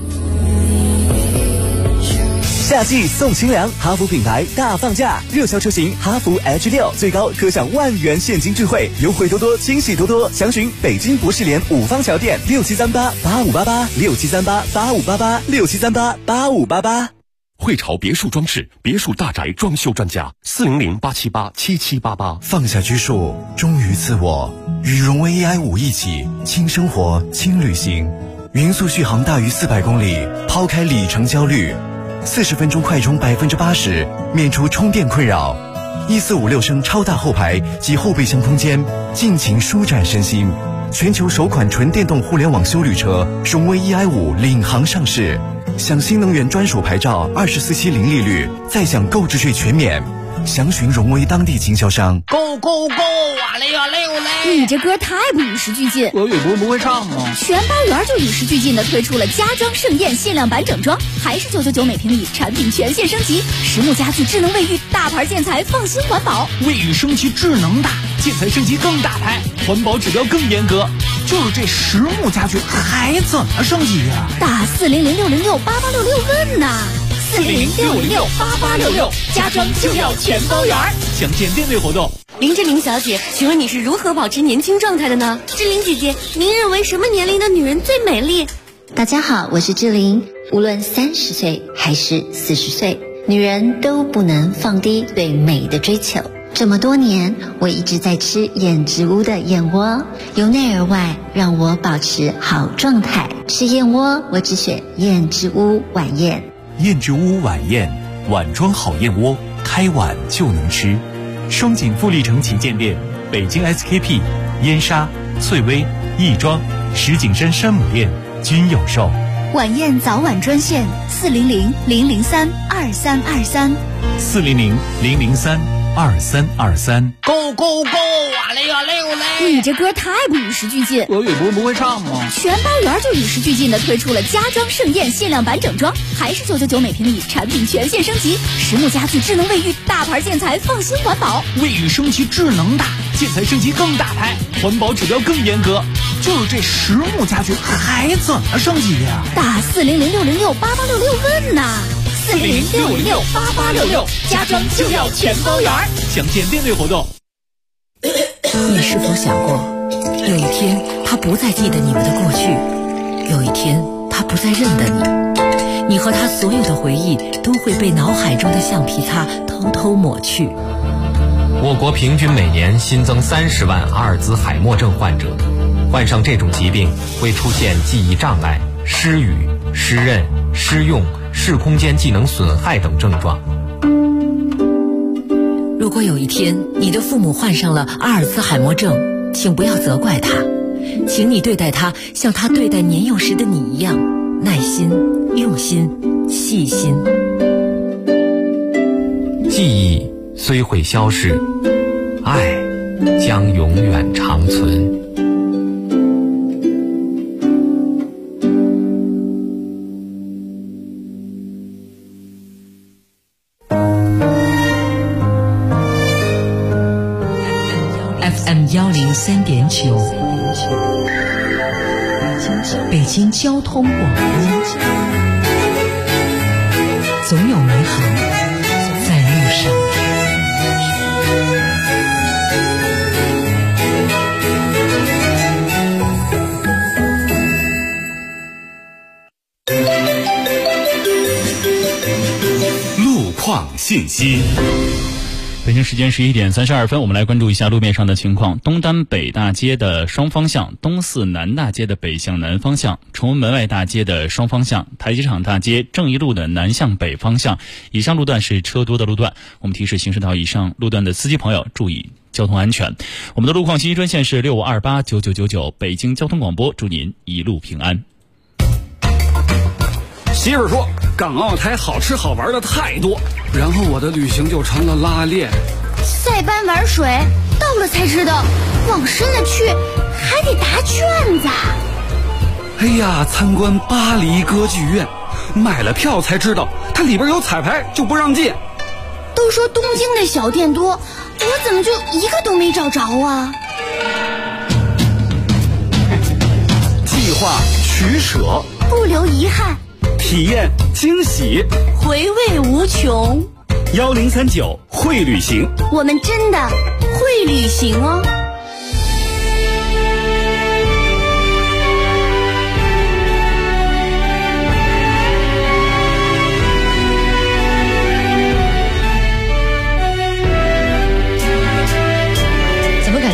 [SPEAKER 14] 夏季送清凉，哈弗品牌大放价，热销车型哈弗 H6 最高可享10000元现金智慧，优惠多多，惊喜多多。详询北京博士联5方桥店673885886738858867388588。
[SPEAKER 4] 汇潮别墅装饰，别墅大宅装修专家，400-878-7788。
[SPEAKER 15] 放下拘束，忠于自我，与荣威 AI5一起轻生活、轻旅行，匀速续航大于400公里，抛开里程焦虑。40分钟快充80%，免除充电困扰。1456升超大后排及后备箱空间，尽情舒展身心。 全球首款纯电动互联网休旅车荣威 EI5 领航上市，享新能源专属牌照，24期零利率，再享购置税全免。详询荣威当地经销商。
[SPEAKER 16] Go go go！ 哇嘞哇嘞哇嘞！
[SPEAKER 17] 你这歌太不与时俱进。
[SPEAKER 16] 俄语不会唱吗？
[SPEAKER 17] 全包圆就与时俱进的推出了家装盛宴限量版整装，还是999每平米，产品全线升级，实木家具、智能卫浴，大牌建材，放心环保。
[SPEAKER 16] 卫浴升级智能大，建材升级更大牌，环保指标更严格。就是这实木家具还怎么升级呀？
[SPEAKER 17] 打400-606-8866问呐！400-606-8866，家装就要全包圆。
[SPEAKER 16] 详见店内活动。
[SPEAKER 8] 林志玲小姐，请问你是如何保持年轻状态的呢？志玲姐姐，您认为什么年龄的女人最美丽？
[SPEAKER 18] 大家好，我是志玲。无论30岁还是40岁，女人都不能放低对美的追求。这么多年，我一直在吃燕之屋的燕窝，由内而外让我保持好状态。吃燕窝，我只选燕之屋晚宴。
[SPEAKER 5] 燕之屋晚宴，碗装好燕窝，开碗就能吃。双井富力城旗舰店、北京 SKP、燕莎、翠微、亦庄、石景山山姆店均有售。
[SPEAKER 17] 晚宴早晚专线400-003-2323
[SPEAKER 5] 400-003-2323。
[SPEAKER 16] Go go go！ 哇嘞哇嘞哇嘞！
[SPEAKER 17] 你这歌太不与时俱进。
[SPEAKER 16] 俄语不会唱吗？
[SPEAKER 17] 全包圆就与时俱进的推出了家装盛宴限量版整装，还是999每平米，产品全线升级，实木家具、智能卫浴，大牌建材，放心环保。
[SPEAKER 16] 卫浴升级智能大，建材升级更大牌，环保指标更严格。就是这实木家具还怎么升级呀？
[SPEAKER 17] 打400-606-8866问呐！400-606-8866，家装就要全包圆。
[SPEAKER 16] 详见店内活动。
[SPEAKER 1] 你是否想过，有一天他不再记得你们的过去，有一天他不再认得你，你和他所有的回忆都会被脑海中的橡皮擦偷偷抹去。
[SPEAKER 19] 我国平均每年新增30万阿尔兹海默症患者，患上这种疾病会出现记忆障碍、失语、失认、失用、视空间技能损害等症状。
[SPEAKER 1] 如果有一天你的父母患上了阿尔兹海默症，请不要责怪他，请你对待他像他对待年幼时的你一样，耐心、用心、细心。
[SPEAKER 19] 记忆虽会消逝，爱将永远长存。
[SPEAKER 1] 103.9，北京交通广播，总有美好在路上。
[SPEAKER 4] 路况信息。
[SPEAKER 6] 北京时间11点32分，我们来关注一下路面上的情况。东单北大街的双方向，东四南大街的北向南方向，崇文门外大街的双方向，台阶厂大街正义路的南向北方向，以上路段是车多的路段。我们提示行驶到以上路段的司机朋友注意交通安全。我们的路况信息专线是65289999，北京交通广播，祝您一路平安。
[SPEAKER 20] 媳妇说港澳台好吃好玩的太多，然后我的旅行就成了拉练。
[SPEAKER 7] 塞班玩水，到了才知道，往深了去还得答卷子。
[SPEAKER 20] 哎呀，参观巴黎歌剧院，买了票才知道它里边有彩排，就不让进。
[SPEAKER 7] 都说东京的小店多，我怎么就一个都没找着啊？
[SPEAKER 20] 计划取舍，
[SPEAKER 7] 不留遗憾，
[SPEAKER 20] 体验惊喜，
[SPEAKER 7] 回味无穷。
[SPEAKER 20] 1039会旅行，
[SPEAKER 7] 我们真的会旅行哦。
[SPEAKER 8] 怎么感觉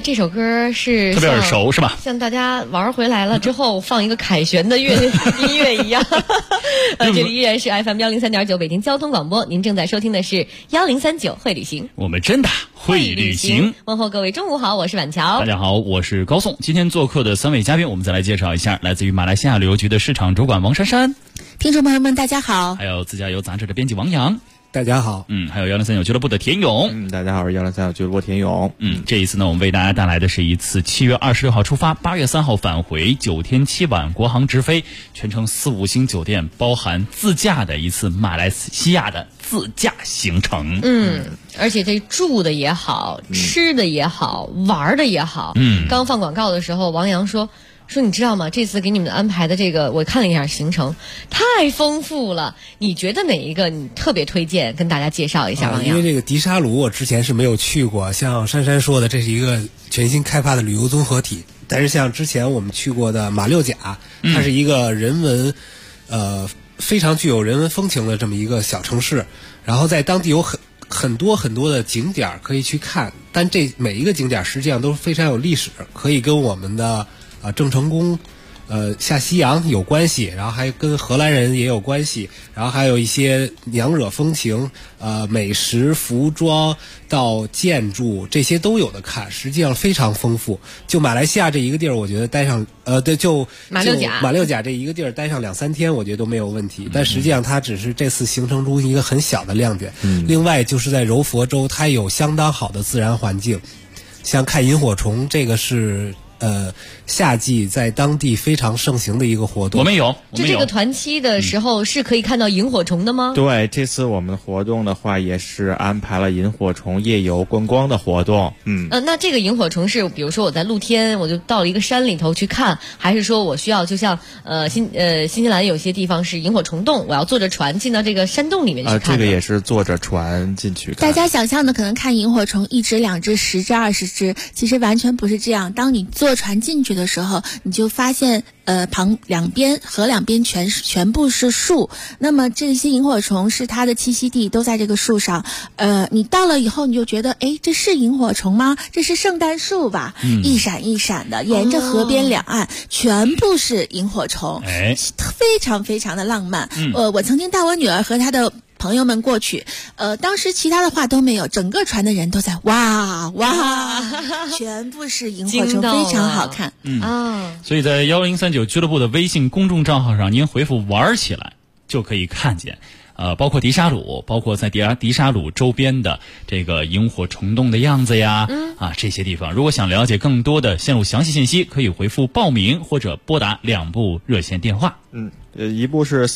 [SPEAKER 8] 这首歌是
[SPEAKER 6] 特别耳熟是吧？
[SPEAKER 8] 像大家玩回来了之后放一个凯旋的音乐一样。这里依然是 FM103.9 北京交通广播，您正在收听的是1039会旅行。
[SPEAKER 6] 我们真的会旅行。
[SPEAKER 8] 问候各位中午好，我是婉乔。
[SPEAKER 6] 大家好，我是高颂。今天做客的3位嘉宾，我们再来介绍一下，来自于马来西亚旅游局的市场主管王珊珊。
[SPEAKER 10] 听众朋友们，大家好。
[SPEAKER 6] 还有自驾游杂志的编辑王洋。
[SPEAKER 11] 大家好。
[SPEAKER 6] 还有1039俱乐部的田勇。
[SPEAKER 12] 大家好，我是1039俱乐部田勇。
[SPEAKER 6] 这一次呢，我们为大家带来的是一次7月26号出发，8月3号返回，9天7晚国航直飞，全程4、5星酒店，包含自驾的一次马来西亚的自驾行程。
[SPEAKER 8] 而且这住的也好，吃的也好，玩的也好。刚放广告的时候，王洋说你知道吗？这次给你们安排的这个，我看了一下行程，太丰富了。你觉得哪一个你特别推荐，跟大家介绍一下？王洋，
[SPEAKER 11] 因为这个迪沙鲁我之前是没有去过，像珊珊说的，这是一个全新开发的旅游综合体。但是像之前我们去过的马六甲，它是一个人文，非常具有人文风情的这么一个小城市，然后在当地有很多的景点可以去看，但这每一个景点实际上都非常有历史，可以跟我们的郑成功下西洋有关系，然后还跟荷兰人也有关系，然后还有一些娘惹风情，美食、服装到建筑这些都有的看，实际上非常丰富。就马来西亚这一个地儿，我觉得待上就马六甲这一个地儿待上2、3天，我觉得都没有问题。但实际上它只是这次行程中一个很小的亮点。另外就是在柔佛州，它有相当好的自然环境，像看萤火虫，这个是夏季在当地非常盛行的一个活动。
[SPEAKER 6] 我们有
[SPEAKER 8] 这个团期的时候是可以看到萤火虫的吗？
[SPEAKER 12] 对，这次我们的活动的话也是安排了萤火虫夜游观光的活动。
[SPEAKER 8] 那这个萤火虫是比如说我在露天我就到了一个山里头去看，还是说我需要就像新西兰有些地方是萤火虫洞，我要坐着船进到这个山洞里面去看？
[SPEAKER 12] 这个也是坐着船进去看。
[SPEAKER 10] 大家想象的可能看萤火虫1只、2只、10只、20只，其实完全不是这样。当你坐船进去的时候，你就发现河两边全部是树，那么这些萤火虫是它的栖息地，都在这个树上。你到了以后你就觉得，这是萤火虫吗？这是圣诞树吧？一闪一闪的，沿着河边两岸全部是萤火虫，非常非常的浪漫。我曾经带我女儿和她的朋友们过去，当时其他的话都没有，整个船的人都在哇，全部是萤火虫，非常好看。
[SPEAKER 6] 所以在1039俱乐部的微信公众账号上，您回复玩起来就可以看见。包括迪沙鲁，包括在迪沙鲁周边的这个萤火虫洞的样子呀，这些地方，如果想了解更多的线路详细信息，可以回复报名或者拨打2部热线电话。
[SPEAKER 12] 一部是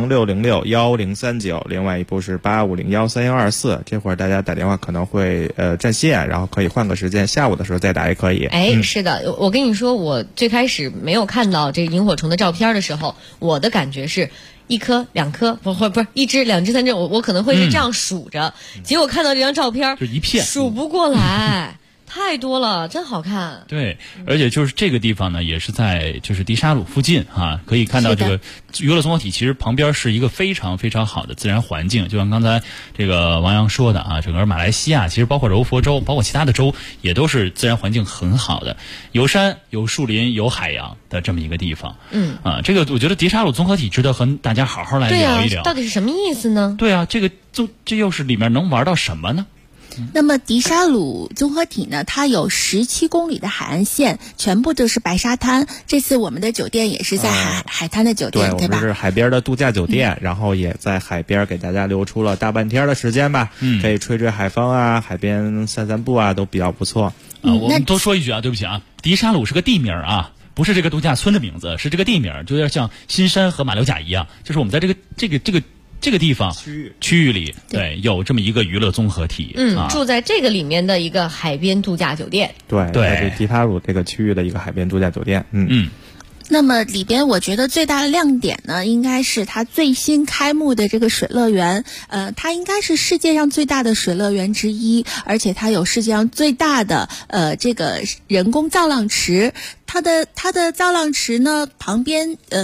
[SPEAKER 12] 400-606-1039，另外一部是85013124。这会儿大家打电话可能会占线，然后可以换个时间，下午的时候再打也可以。
[SPEAKER 8] 是的，我跟你说，我最开始没有看到这个萤火虫的照片的时候，我的感觉是1颗、2颗，不是1只、2只、3只，我可能会是这样数着，结果看到这张照片
[SPEAKER 6] 就一片
[SPEAKER 8] 数不过来。太多了，真好看。
[SPEAKER 6] 对，而且就是这个地方呢，也是在就是迪沙鲁附近可以看到这个娱乐综合体，其实旁边是一个非常非常好的自然环境。就像刚才这个王洋说的整个马来西亚其实包括柔佛州，包括其他的州，也都是自然环境很好的，有山、有树林、有海洋的这么一个地方。这个我觉得迪沙鲁综合体值得和大家好好来聊一聊。
[SPEAKER 8] 到底是什么意思呢？
[SPEAKER 6] 对啊，这又是里面能玩到什么呢？
[SPEAKER 10] 那么迪沙鲁综合体呢，它有17公里的海岸线，全部都是白沙滩。这次我们的酒店也是在海滩的酒店，对吧？
[SPEAKER 12] 我们是海边的度假酒店，然后也在海边给大家留出了大半天的时间吧，可以吹吹海风海边散散步都比较不错。
[SPEAKER 6] 我们多说一句对不起迪沙鲁是个地名不是这个度假村的名字，是这个地名，就有点像新山和马六甲一样，就是我们在这个地方区域里，对，有这么一个娱乐综合体。
[SPEAKER 8] 住在这个里面的一个海边度假酒店。
[SPEAKER 12] 对，在迪沙鲁这个区域的一个海边度假酒店。
[SPEAKER 10] 那么里边我觉得最大的亮点呢，应该是它最新开幕的这个水乐园。它应该是世界上最大的水乐园之一，而且它有世界上最大的这个人工造浪池。它的造浪池呢旁边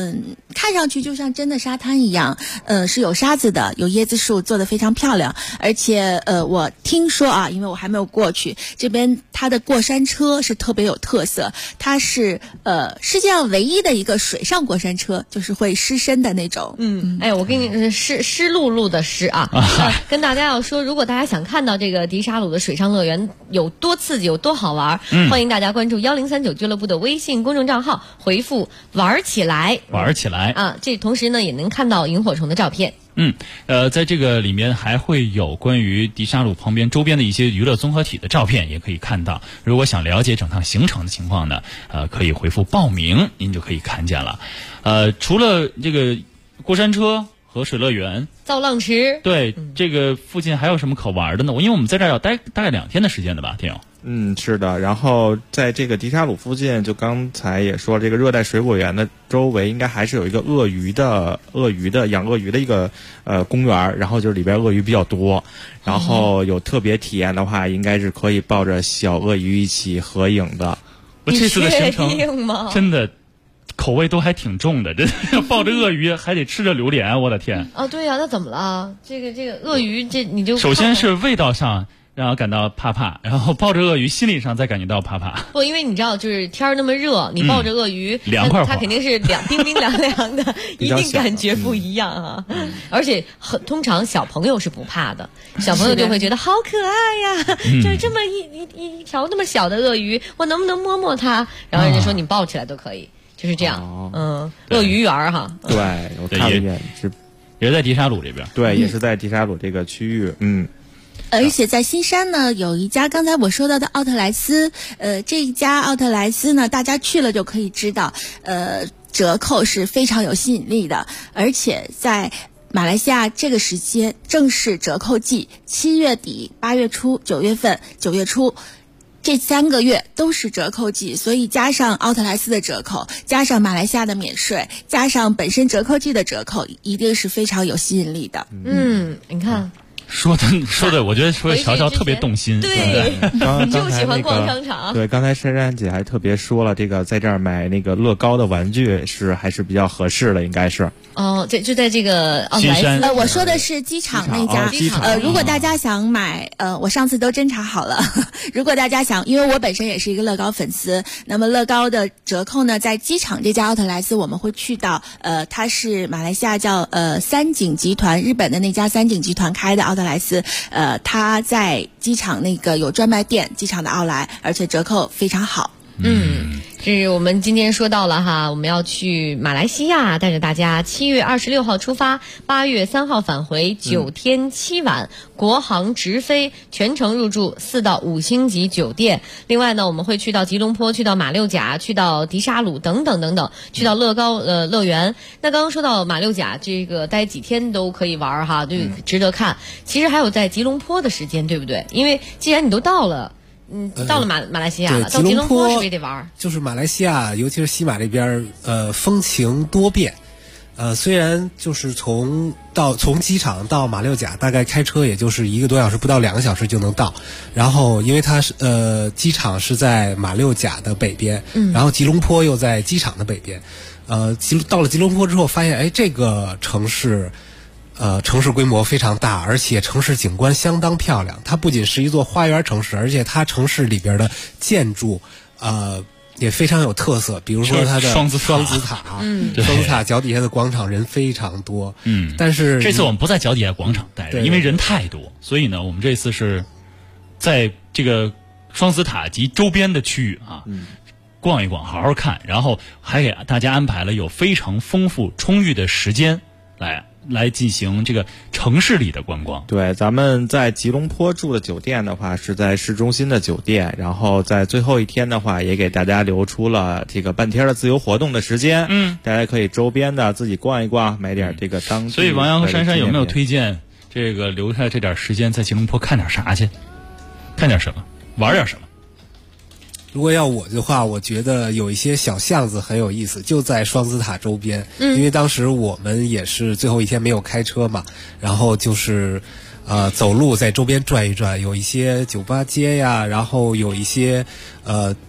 [SPEAKER 10] 看上去就像真的沙滩一样，是有沙子的，有椰子树，做得非常漂亮。而且我听说啊，因为我还没有过去，这边它的过山车是特别有特色，它是世界上唯一的一个水上过山车，就是会湿身的那种。
[SPEAKER 8] 哎，我跟你湿漉漉的湿啊，跟大家要说，如果大家想看到这个迪沙鲁的水上乐园有多刺激，有多好玩，欢迎大家关注1039俱乐部的微信公众账号，回复玩起来，
[SPEAKER 6] 玩起来
[SPEAKER 8] 啊，这同时呢也能看到萤火虫的照片。
[SPEAKER 6] 在这个里面还会有关于迪沙鲁旁边周边的一些娱乐综合体的照片，也可以看到。如果想了解整趟行程的情况呢，可以回复报名，您就可以看见了。除了这个过山车和水乐园、
[SPEAKER 8] 造浪池，
[SPEAKER 6] 对，这个附近还有什么可玩的呢？因为我们在这儿要待大概2天的时间的吧，天友。
[SPEAKER 12] 是的。然后在这个迪沙鲁附近，就刚才也说，这个热带水果园的周围应该还是有一个养鳄鱼的一个公园，然后就是里边鳄鱼比较多，然后有特别体验的话，应该是可以抱着小鳄鱼一起合影的。
[SPEAKER 6] 我这次的行程
[SPEAKER 8] 你确定吗？
[SPEAKER 6] 真的口味都还挺重的，真的抱着鳄鱼还得吃着榴莲，我的天！
[SPEAKER 8] 对呀，那怎么了？这个鳄鱼，这你就
[SPEAKER 6] 首先是味道上让我感到怕怕，然后抱着鳄鱼心理上再感觉到怕怕。
[SPEAKER 8] 不，因为你知道，就是天儿那么热，你抱着鳄鱼，
[SPEAKER 6] 凉快，
[SPEAKER 8] 它肯定是冰冰凉凉的，一定感觉不一样啊。而且通常小朋友是不怕的，小朋友就会觉得好可爱呀，就是这么一条那么小的鳄鱼，我能不能摸摸它？然后人家说你抱起来都可以。就是这样，鳄鱼园哈。
[SPEAKER 12] 对，我看了一眼，
[SPEAKER 6] 也在迪沙鲁这边。
[SPEAKER 12] 对，也是在迪沙鲁这个区域。
[SPEAKER 10] 而且在新山呢，有一家刚才我说到的奥特莱斯，这一家奥特莱斯呢，大家去了就可以知道，折扣是非常有吸引力的，而且在马来西亚这个时间正是折扣季，7月底、8月初、9月份、9月初。这3个月都是折扣季，所以加上奥特莱斯的折扣，加上马来西亚的免税，加上本身折扣季的折扣，一定是非常有吸引力的。
[SPEAKER 8] 你看。
[SPEAKER 6] 说的，我觉得说乔乔特别动心。
[SPEAKER 8] 对，就喜欢逛商场。
[SPEAKER 12] 对，刚才珊珊姐还特别说了，这个在这儿买那个乐高的玩具还是比较合适的，应该是。
[SPEAKER 8] 就在这个奥特莱斯。
[SPEAKER 10] 我说的是机场那家。如果大家想买，我上次都侦查好了。如果大家想，因为我本身也是一个乐高粉丝，那么乐高的折扣呢，在机场这家奥特莱斯我们会去到，它是马来西亚叫三井集团，日本的那家三井集团开的奥特莱斯，它在机场那个有专卖店，机场的奥莱，而且折扣非常好。
[SPEAKER 8] 是我们今天说到了哈，我们要去马来西亚，带着大家7月26号出发，8月3号返回，9天7晚，国航直飞，全程入住4到5星级酒店。另外呢，我们会去到吉隆坡，去到马六甲，去到迪沙鲁等等等等，去到乐高乐园。那刚刚说到马六甲，这个待几天都可以玩哈，就值得看。其实还有在吉隆坡的时间，对不对？因为既然你都到了。到了马来西亚了，到吉隆坡是不是也得玩？
[SPEAKER 11] 就是马来西亚，尤其是西马这边，风情多变。虽然就是从机场到马六甲，大概开车也就是1个多小时，不到2个小时就能到。然后，因为它是机场是在马六甲的北边，然后吉隆坡又在机场的北边。到了吉隆坡之后，发现这个城市规模非常大，而且城市景观相当漂亮。它不仅是一座花园城市，而且它城市里边的建筑，也非常有特色。比如说它的双子塔，双子塔脚底下的广场人非常多。但是
[SPEAKER 6] 这次我们不在脚底下广场待着，因为人太多，所以呢，我们这次是在这个双子塔及周边的区域啊。逛一逛，好好看，然后还给大家安排了有非常丰富充裕的时间来进行这个城市里的观光。
[SPEAKER 12] 对，咱们在吉隆坡住的酒店的话是在市中心的酒店，然后在最后一天的话也给大家留出了这个半天的自由活动的时间。大家可以周边的自己逛一逛，买点这个当地。
[SPEAKER 6] 所以王洋和珊珊有没有推荐这个留下这点时间在吉隆坡看点啥去？看点什么？玩点什么？
[SPEAKER 11] 如果要我的话，我觉得有一些小巷子很有意思，就在双子塔周边。因为当时我们也是最后一天没有开车嘛，然后就是走路在周边转一转，有一些酒吧街呀，然后有一些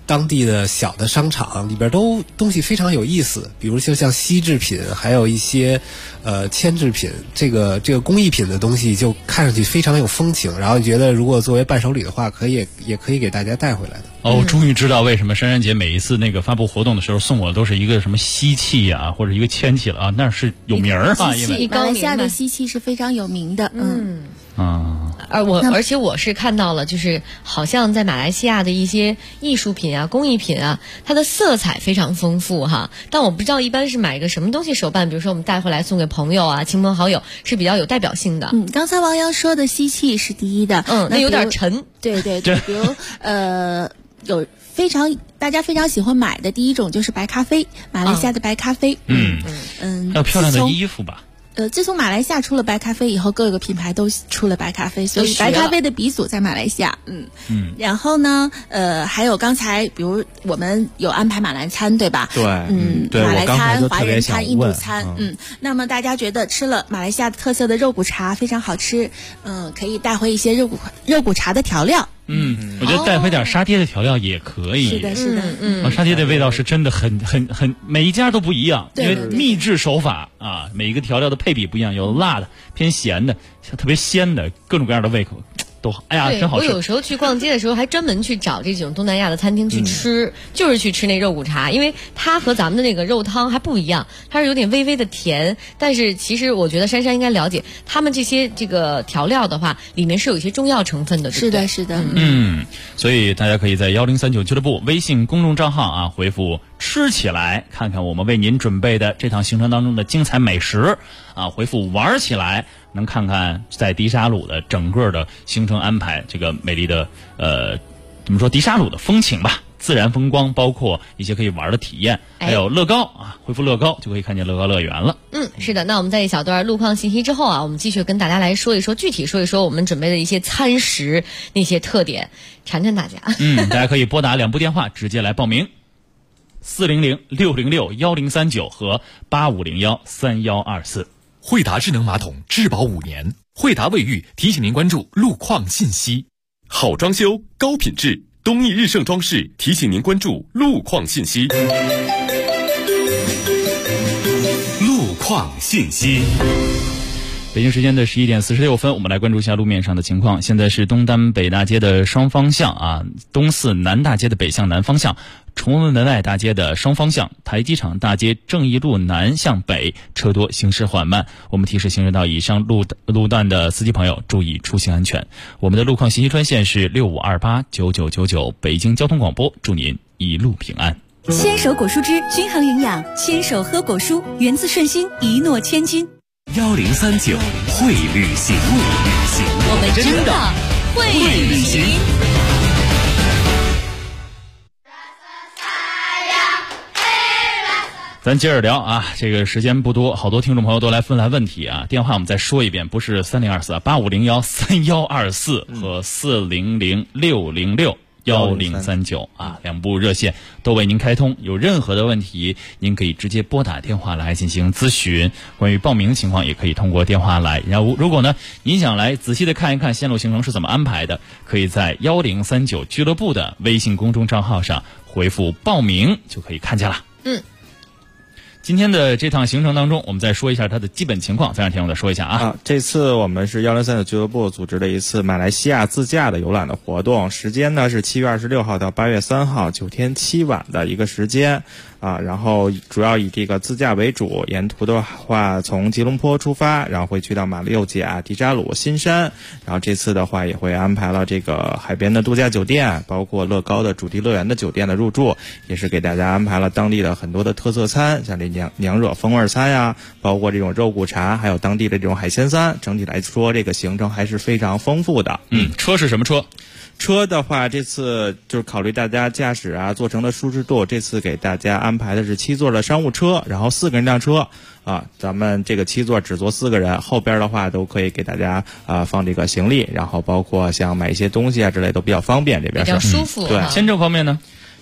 [SPEAKER 11] 当地的小的商场里边都东西非常有意思，比如就像锡制品，还有一些铅制品，这个工艺品的东西就看上去非常有风情，然后你觉得如果作为伴手礼的话，也可以给大家带回来的。
[SPEAKER 6] 我终于知道为什么珊珊姐每一次那个发布活动的时候送我的都是一个什么锡器啊，或者一个铅器了啊，那是有名儿啊，因为
[SPEAKER 10] 马来西亚的锡器是非常有名的，
[SPEAKER 8] 而且我是看到了，就是好像在马来西亚的一些艺术品啊、工艺品啊，它的色彩非常丰富哈。但我不知道一般是买一个什么东西手办，比如说我们带回来送给朋友啊、亲朋好友，是比较有代表性的。
[SPEAKER 10] 刚才王洋说的锡器是第一的，
[SPEAKER 8] 那有点沉。
[SPEAKER 10] 对，比如有大家非常喜欢买的第一种就是白咖啡，马来西亚的白咖啡。
[SPEAKER 6] 还有漂亮的衣服吧。
[SPEAKER 10] 自从马来西亚出了白咖啡以后，各个品牌都出了白咖啡，所以白咖啡的鼻祖在马来西亚。然后呢，还有刚才比如我们有安排马来餐，对吧？
[SPEAKER 12] 对，
[SPEAKER 10] 马来餐、华人餐、印度
[SPEAKER 12] 问
[SPEAKER 10] 餐。那么大家觉得吃了马来西亚特色的肉骨茶非常好吃，可以带回一些肉骨茶的调料。
[SPEAKER 6] 我觉得带回点沙爹的调料也可以。
[SPEAKER 10] 是的。
[SPEAKER 6] 沙爹的味道是真的很每一家都不一样，因为秘制手法啊，每一个调料的配比不一样，有辣的、偏咸的、特别鲜的，各种各样的胃口都真好吃。
[SPEAKER 8] 我有时候去逛街的时候还专门去找这种东南亚的餐厅去吃，就是去吃那肉骨茶，因为它和咱们的那个肉汤还不一样，它是有点微微的甜，但是其实我觉得珊珊应该了解，他们这个调料的话，里面是有一些中药成分的，对不对？
[SPEAKER 10] 是的。
[SPEAKER 6] 所以大家可以在1039俱乐部微信公众账号回复吃起来，看看我们为您准备的这趟行程当中的精彩美食回复玩起来，能看看在迪沙鲁的整个的行程安排，这个美丽的怎么说迪沙鲁的风情吧，自然风光，包括一些可以玩的体验，还有乐高回复乐高就可以看见乐高乐园了。
[SPEAKER 8] 是的。那我们在一小段路况信息之后我们继续跟大家来具体说一说我们准备的一些餐食那些特点，馋馋大家。
[SPEAKER 6] 大家可以拨打2部电话直接来报名，400-606-1039和8501-3124。
[SPEAKER 4] 惠达智能马桶质保5年，惠达卫浴提醒您关注路况信息。好装修高品质，东义日盛装饰提醒您关注路况信息。路况信息。
[SPEAKER 6] 北京时间的11点46分，我们来关注一下路面上的情况。现在是东单北大街的双方向东四南大街的北向南方向，崇文门外大街的双方向，台机场大街正义路南向北车多，行驶缓慢。我们提示行驶到以上路段的司机朋友注意出行安全。我们的路况信息专线是65289999，北京交通广播，祝您一路平安。
[SPEAKER 17] 牵手果蔬汁均衡营养，牵手喝果蔬，源自顺心，一诺千金。
[SPEAKER 15] 1039会旅行，
[SPEAKER 17] 我们真的会旅行。
[SPEAKER 6] 咱接着聊这个时间不多，好多听众朋友都来问题电话我们再说一遍，不是3024-8501-3124和400-606-10392部热线都为您开通，有任何的问题您可以直接拨打电话来进行咨询，关于报名的情况也可以通过电话来。然后如果呢您想来仔细的看一看线路行程是怎么安排的，可以在1039俱乐部的微信公众账号上回复报名就可以看见了。今天的这趟行程当中，我们再说一下它的基本情况。再让田总再说一下
[SPEAKER 12] 这次我们是1039俱乐部组织了一次马来西亚自驾的游览的活动，时间呢是7月26号到8月3号，9天7晚的一个时间然后主要以这个自驾为主，沿途的话从吉隆坡出发，然后会去到马六甲、迪沙鲁、新山，然后这次的话也会安排了这个海边的度假酒店，包括乐高的主题乐园的酒店的入住，也是给大家安排了当地的很多的特色餐，像这娘惹风味餐呀，包括这种肉骨茶，还有当地的这种海鲜餐。整体来说这个行程还是非常丰富的。
[SPEAKER 6] 车是什么车？
[SPEAKER 12] 车的话，这次就是考虑大家驾驶坐乘的舒适度，这次给大家安排的是7座的商务车，然后4个人辆车咱们这个7座只坐4个人，后边的话都可以给大家放这个行李，然后包括像买一些东西之类都比较方便，这边
[SPEAKER 8] 比较舒服。
[SPEAKER 12] 对，
[SPEAKER 6] 签证方面呢？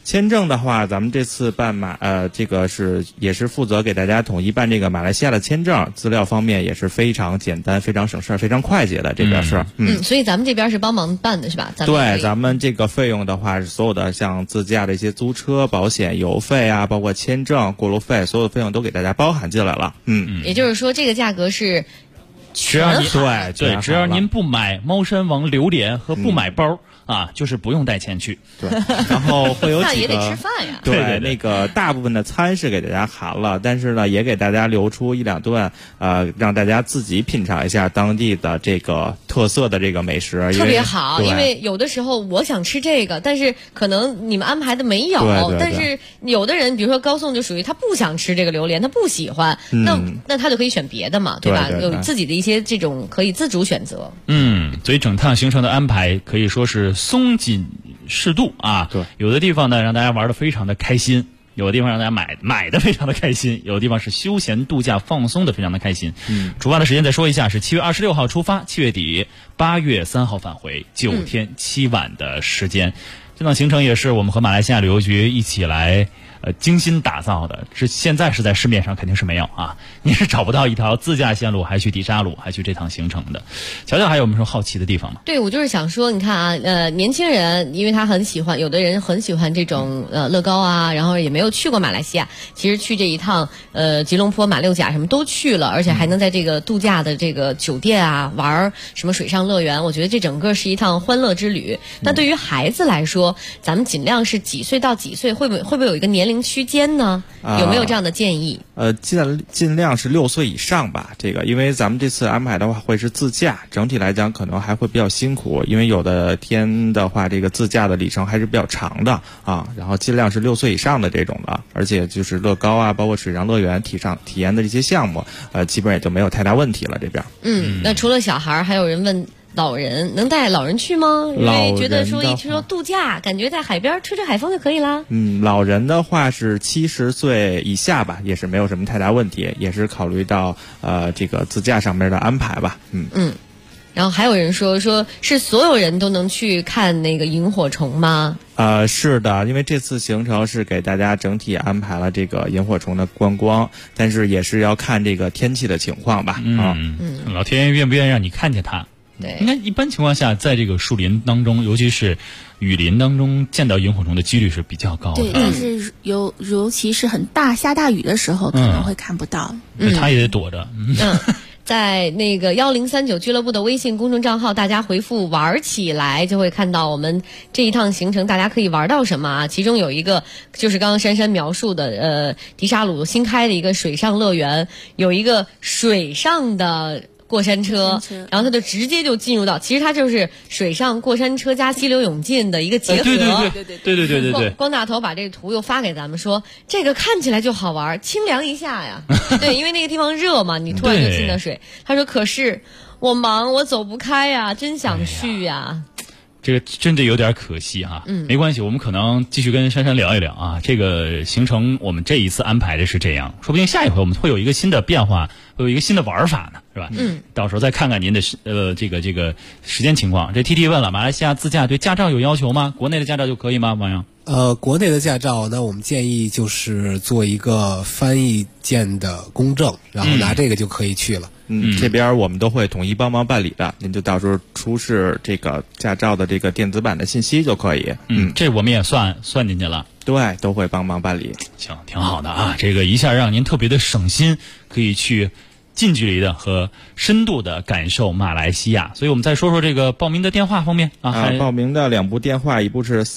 [SPEAKER 12] 签证的话，咱们这次办这个也是负责给大家统一办这个马来西亚的签证，资料方面也是非常简单、非常省事儿、非常快捷的这边是。
[SPEAKER 8] 所以咱们这边是帮忙办的是吧？
[SPEAKER 12] 对，咱们这个费用的话是所有的像自驾的一些租车、保险、油费啊，包括签证、过路费，所有的费用都给大家包含进来了。
[SPEAKER 8] 也就是说这个价格是
[SPEAKER 6] 只要您
[SPEAKER 12] 对，
[SPEAKER 6] 只要您不买猫山王榴莲和不买包。就是不用带钱去，
[SPEAKER 12] 对，然后会有几个
[SPEAKER 8] 也得吃饭呀。
[SPEAKER 12] 对，那个大部分的餐是给大家含了，但是呢，也给大家留出1-2顿，让大家自己品尝一下当地的这个特色的这个美食，
[SPEAKER 8] 特别好。因为有的时候我想吃这个，但是可能你们安排的没有。
[SPEAKER 12] 对，
[SPEAKER 8] 但是有的人，比如说高颂就属于他不想吃这个榴莲，他不喜欢，那他就可以选别的嘛，对吧？有自己的一些这种可以自主选择。
[SPEAKER 6] 所以整趟行程的安排可以说是松紧适度啊。
[SPEAKER 12] 对，
[SPEAKER 6] 有的地方呢让大家玩得非常的开心，有的地方让大家买的非常的开心，有的地方是休闲度假放松的非常的开心。出发的时间再说一下，是7月26号出发，7月底8月3号返回，9天7晚的时间。这趟行程也是我们和马来西亚旅游局一起来精心打造的，现在是在市面上肯定是没有啊，你是找不到一条自驾线路还去迪沙鲁还去这趟行程的。乔乔还有什么好奇的地方吗？
[SPEAKER 8] 对，我就是想说，你看啊，年轻人因为他很喜欢，有的人很喜欢这种乐高啊，然后也没有去过马来西亚，其实去这一趟吉隆坡、马六甲什么都去了，而且还能在这个度假的这个酒店啊玩什么水上乐园，我觉得这整个是一趟欢乐之旅。那对于孩子来说，咱们尽量是几岁到几岁，会不会有一个年龄区间呢？有没有这样的建议？
[SPEAKER 12] 尽量是6岁以上吧。这个，因为咱们这次安排的话会是自驾，整体来讲可能还会比较辛苦，因为有的天的话，这个自驾的里程还是比较长的啊。然后尽量是6岁以上的这种的，而且就是乐高啊，包括水上乐园体验的这些项目，基本也就没有太大问题了。这边。
[SPEAKER 8] 那除了小孩，还有人问。老人能带老人去吗？因为觉得说一说度假，感觉在海边吹吹海风就可以啦。
[SPEAKER 12] 老人的话是70岁以下吧，也是没有什么太大问题，也是考虑到这个自驾上面的安排吧。
[SPEAKER 8] 然后还有人说是所有人都能去看那个萤火虫吗？
[SPEAKER 12] 是的，因为这次行程是给大家整体安排了这个萤火虫的观光，但是也是要看这个天气的情况吧。
[SPEAKER 6] 老天爷愿不愿意让你看见它？
[SPEAKER 8] 对，
[SPEAKER 6] 应该一般情况下，在这个树林当中，尤其是雨林当中，见到萤火虫的几率是比较高的。
[SPEAKER 10] 对，但是尤其是下大雨的时候，可能会看不到。
[SPEAKER 6] 他也得躲着。
[SPEAKER 8] 在那个1039俱乐部的微信公众账号，大家回复玩起来，就会看到我们这一趟行程大家可以玩到什么啊。其中有一个就是刚刚珊珊描述的迪沙鲁新开的一个水上乐园，有一个水上的过山车，然后他就直接就进入到，其实它就是水上过山车加激流勇进的一个结合。
[SPEAKER 6] 对。
[SPEAKER 8] 光大头把这个图又发给咱们说，这个看起来就好玩，清凉一下呀。对，因为那个地方热嘛，你突然就进了水。他说可是我忙，我走不开呀，真想去呀。
[SPEAKER 6] 这个真的有点可惜啊。没关系，我们可能继续跟珊珊聊一聊啊。这个行程我们这一次安排的是这样，说不定下一回我们会有一个新的变化，会有一个新的玩法呢，是吧？到时候再看看您的这个时间情况。这 TT 问了，马来西亚自驾对驾照有要求吗？国内的驾照就可以吗？王阳？
[SPEAKER 11] 国内的驾照呢，我们建议就是做一个翻译件的公证，然后拿这个就可以去了。
[SPEAKER 12] 这边我们都会统一帮忙办理的，您就到时候出示这个驾照的这个电子版的信息就可以。
[SPEAKER 6] 这我们也算进去了。
[SPEAKER 12] 对，都会帮忙办理。
[SPEAKER 6] 行，挺好的啊，这个一下让您特别的省心，可以去近距离的和深度的感受马来西亚。所以我们再说说这个报名的电话方面啊。
[SPEAKER 12] 报名的2部电话，一部是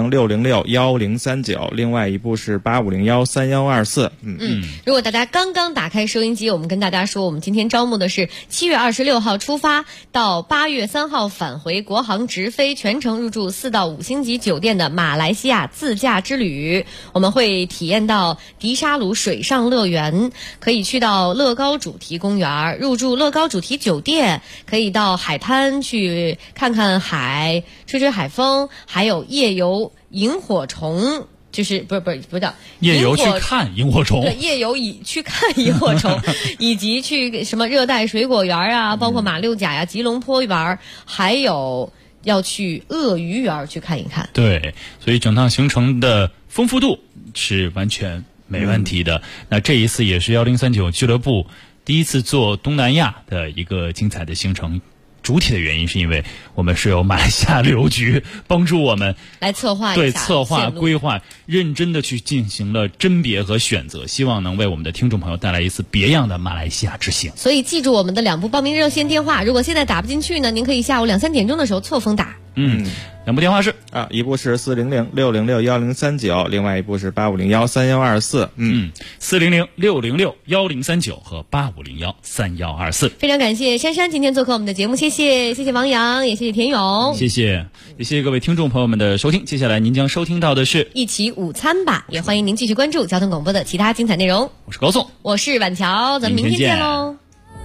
[SPEAKER 12] 400-606-1039，另外一部是8501-3124。
[SPEAKER 8] 如果大家刚刚打开收音机，我们跟大家说，我们今天招募的是7月26号出发到8月3号返回，国航直飞，全程入住4到5星级酒店的马来西亚自驾之旅。我们会体验到迪沙鲁水上乐园，可以去到乐高主题公园，入住乐高主题酒店，可以到海滩去看看海，吹吹海风，还有夜游萤火虫，就是不叫
[SPEAKER 6] 夜游去看萤火虫，
[SPEAKER 8] 对，夜游去看萤火虫，以及去什么热带水果园啊，包括马六甲呀、吉隆坡园，还有要去鳄鱼园去看一看。
[SPEAKER 6] 对，所以整趟行程的丰富度是完全没问题的。那这一次也是1039俱乐部第一次做东南亚的一个精彩的行程。主体的原因是因为我们是由马来西亚旅游局帮助我们
[SPEAKER 8] 来策划一下，
[SPEAKER 6] 对策划规划，认真的去进行了甄别和选择，希望能为我们的听众朋友带来一次别样的马来西亚之行。
[SPEAKER 8] 所以记住我们的2部报名热线电话，如果现在打不进去呢，您可以下午2、3点钟的时候错峰打。
[SPEAKER 6] 2部电话是
[SPEAKER 12] 一部是400-606-1039，另外一部是8501-3124。
[SPEAKER 6] 400-606-1039和8501-3124。
[SPEAKER 8] 非常感谢珊珊今天做客我们的节目，谢谢王洋，也谢谢田勇，
[SPEAKER 6] 谢谢各位听众朋友们的收听。接下来您将收听到的是
[SPEAKER 8] 一起午餐吧，也欢迎您继续关注交通广播的其他精彩内容。
[SPEAKER 6] 我是高颂，
[SPEAKER 8] 我是婉乔，咱们明天见喽。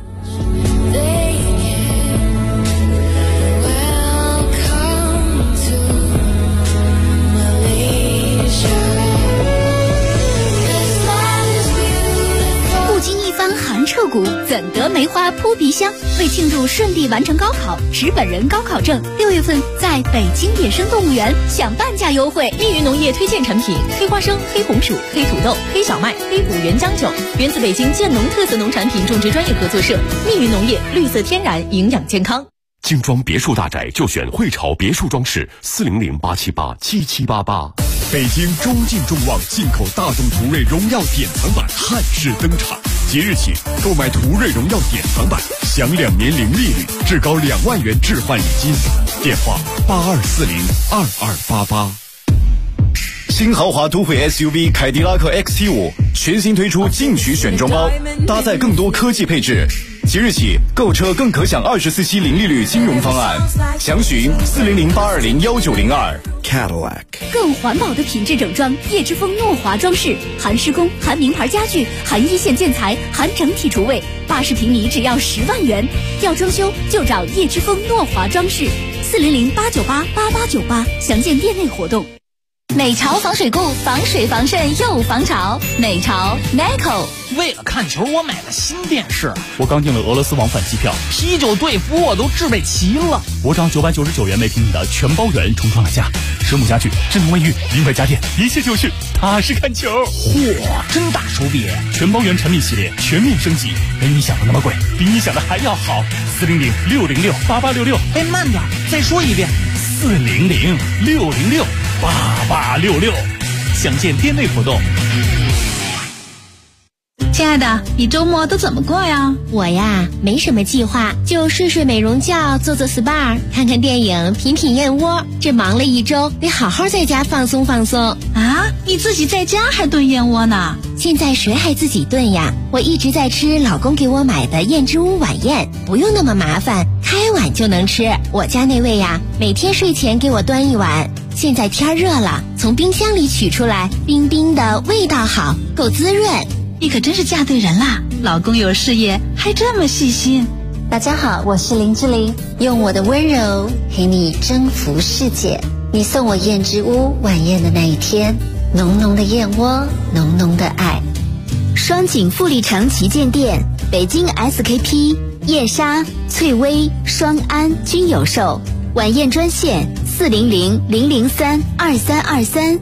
[SPEAKER 17] 寒彻骨，怎得梅花扑鼻香？为庆祝顺利完成高考，持本人高考证，6月份在北京野生动物园享半价优惠。
[SPEAKER 3] 密云农业推荐产品：黑花生、黑红薯、黑土豆、黑小麦、黑五原浆酒，源自北京建农特色农产品种植专业合作社。密云农业，绿色天然，营养健康。
[SPEAKER 4] 精装别墅大宅就选汇潮别墅装饰，400-878-7788。北京中进众旺进口大众途锐荣耀典藏版汉式登场，即日起购买途锐荣耀典藏版享2年零利率，至高2万元置换礼金。电话82402288。
[SPEAKER 14] 新豪华都会 SUV 凯迪拉克 XT5 全新推出进取选装包，搭载更多科技配置。即日起购车更可享24期零利率金融方案，详询400-820-1902。Cadillac
[SPEAKER 17] 更环保的品质整装，叶之峰诺华装饰，含施工、含名牌家具、含一线建材、含整体厨卫，80平米只要10万元。要装修就找叶之峰诺华装饰，400-898-8898，详见店内活动。
[SPEAKER 3] 美潮防水固，防水防渗又防潮。美潮 Nico。
[SPEAKER 16] 为了看球，我买了新电视。
[SPEAKER 6] 我刚订了俄罗斯往返机票，
[SPEAKER 16] 啤酒队服我都置备齐了。
[SPEAKER 6] 我涨999元每平米的全包圆重创了价，实木家具、智能卫浴、零块家电，一切就绪，踏实看球。
[SPEAKER 16] 嚯，真大手笔！
[SPEAKER 6] 全包圆产品系列全面升级，没你想的那么贵，比你想的还要好。400-606-8866。
[SPEAKER 16] 哎，慢点，再说一遍。
[SPEAKER 6] 400-606-8866。详见店内活动。
[SPEAKER 3] 亲爱的，你周末都怎么过呀？
[SPEAKER 7] 我呀，没什么计划，就睡睡美容觉，做做 SPA， 看看电影，品品燕窝。这忙了一周，得好好在家放松放松。
[SPEAKER 3] 啊，你自己在家还炖燕窝呢？
[SPEAKER 7] 现在谁还自己炖呀？我一直在吃老公给我买的燕之屋晚宴，不用那么麻烦，开碗就能吃。我家那位呀，每天睡前给我端一碗。现在天热了，从冰箱里取出来，冰冰的，味道好，够滋润。
[SPEAKER 3] 你可真是嫁对人啦，老公有事业还这么细心。
[SPEAKER 18] 大家好，我是林志玲，用我的温柔陪你征服世界。你送我燕之屋晚宴的那一天，浓浓的燕窝，浓浓的爱。
[SPEAKER 17] 双井富力城旗舰店、北京 SKP、叶莎、翠微、双安均有售。晚宴专线400-003-2323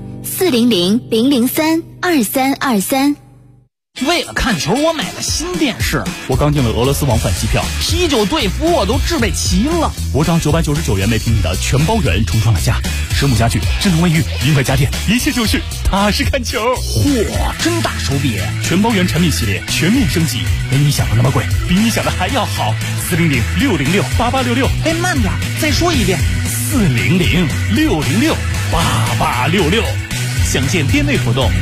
[SPEAKER 17] 400-003-2323。
[SPEAKER 16] 为了看球，我买了新电视。
[SPEAKER 6] 我刚订了俄罗斯往返机票，
[SPEAKER 16] 啤酒队服我都置备齐了。
[SPEAKER 6] 我涨999元每平米的全包圆重创了价，实木家具、智能卫浴、零块家电，一切就绪，踏实看球。
[SPEAKER 16] 嚯，真大手笔！
[SPEAKER 6] 全包圆产品系列全面升级，没你想的那么贵，比你想的还要好。400-606-8866。
[SPEAKER 16] 哎，慢点，再说一遍。
[SPEAKER 6] 400-606-8866。详见店内活动。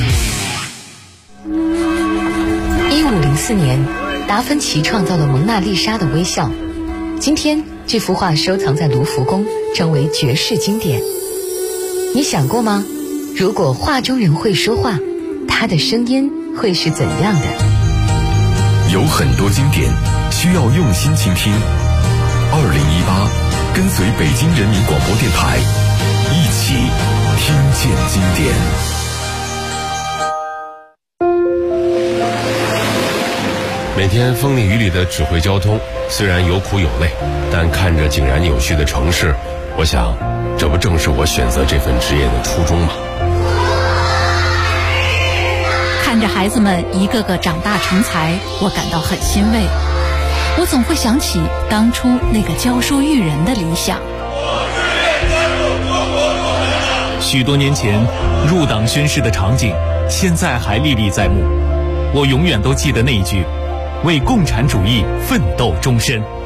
[SPEAKER 1] 1504年，达芬奇创造了蒙娜丽莎的微笑。今天，这幅画收藏在卢浮宫，成为绝世经典。你想过吗？如果画中人会说话，他的声音会是怎样的？
[SPEAKER 4] 有很多经典需要用心倾听。2018，跟随北京人民广播电台，一起听见经典。
[SPEAKER 21] 每天风里雨里的指挥交通，虽然有苦有累，但看着井然有序的城市，我想，这不正是我选择这份职业的初衷吗？
[SPEAKER 2] 看着孩子们一个个长大成才，我感到很欣慰。我总会想起当初那个教书育人的理想。
[SPEAKER 22] 许多年前入党宣誓的场景，现在还历历在目。我永远都记得那一句：为共产主义奋斗终身。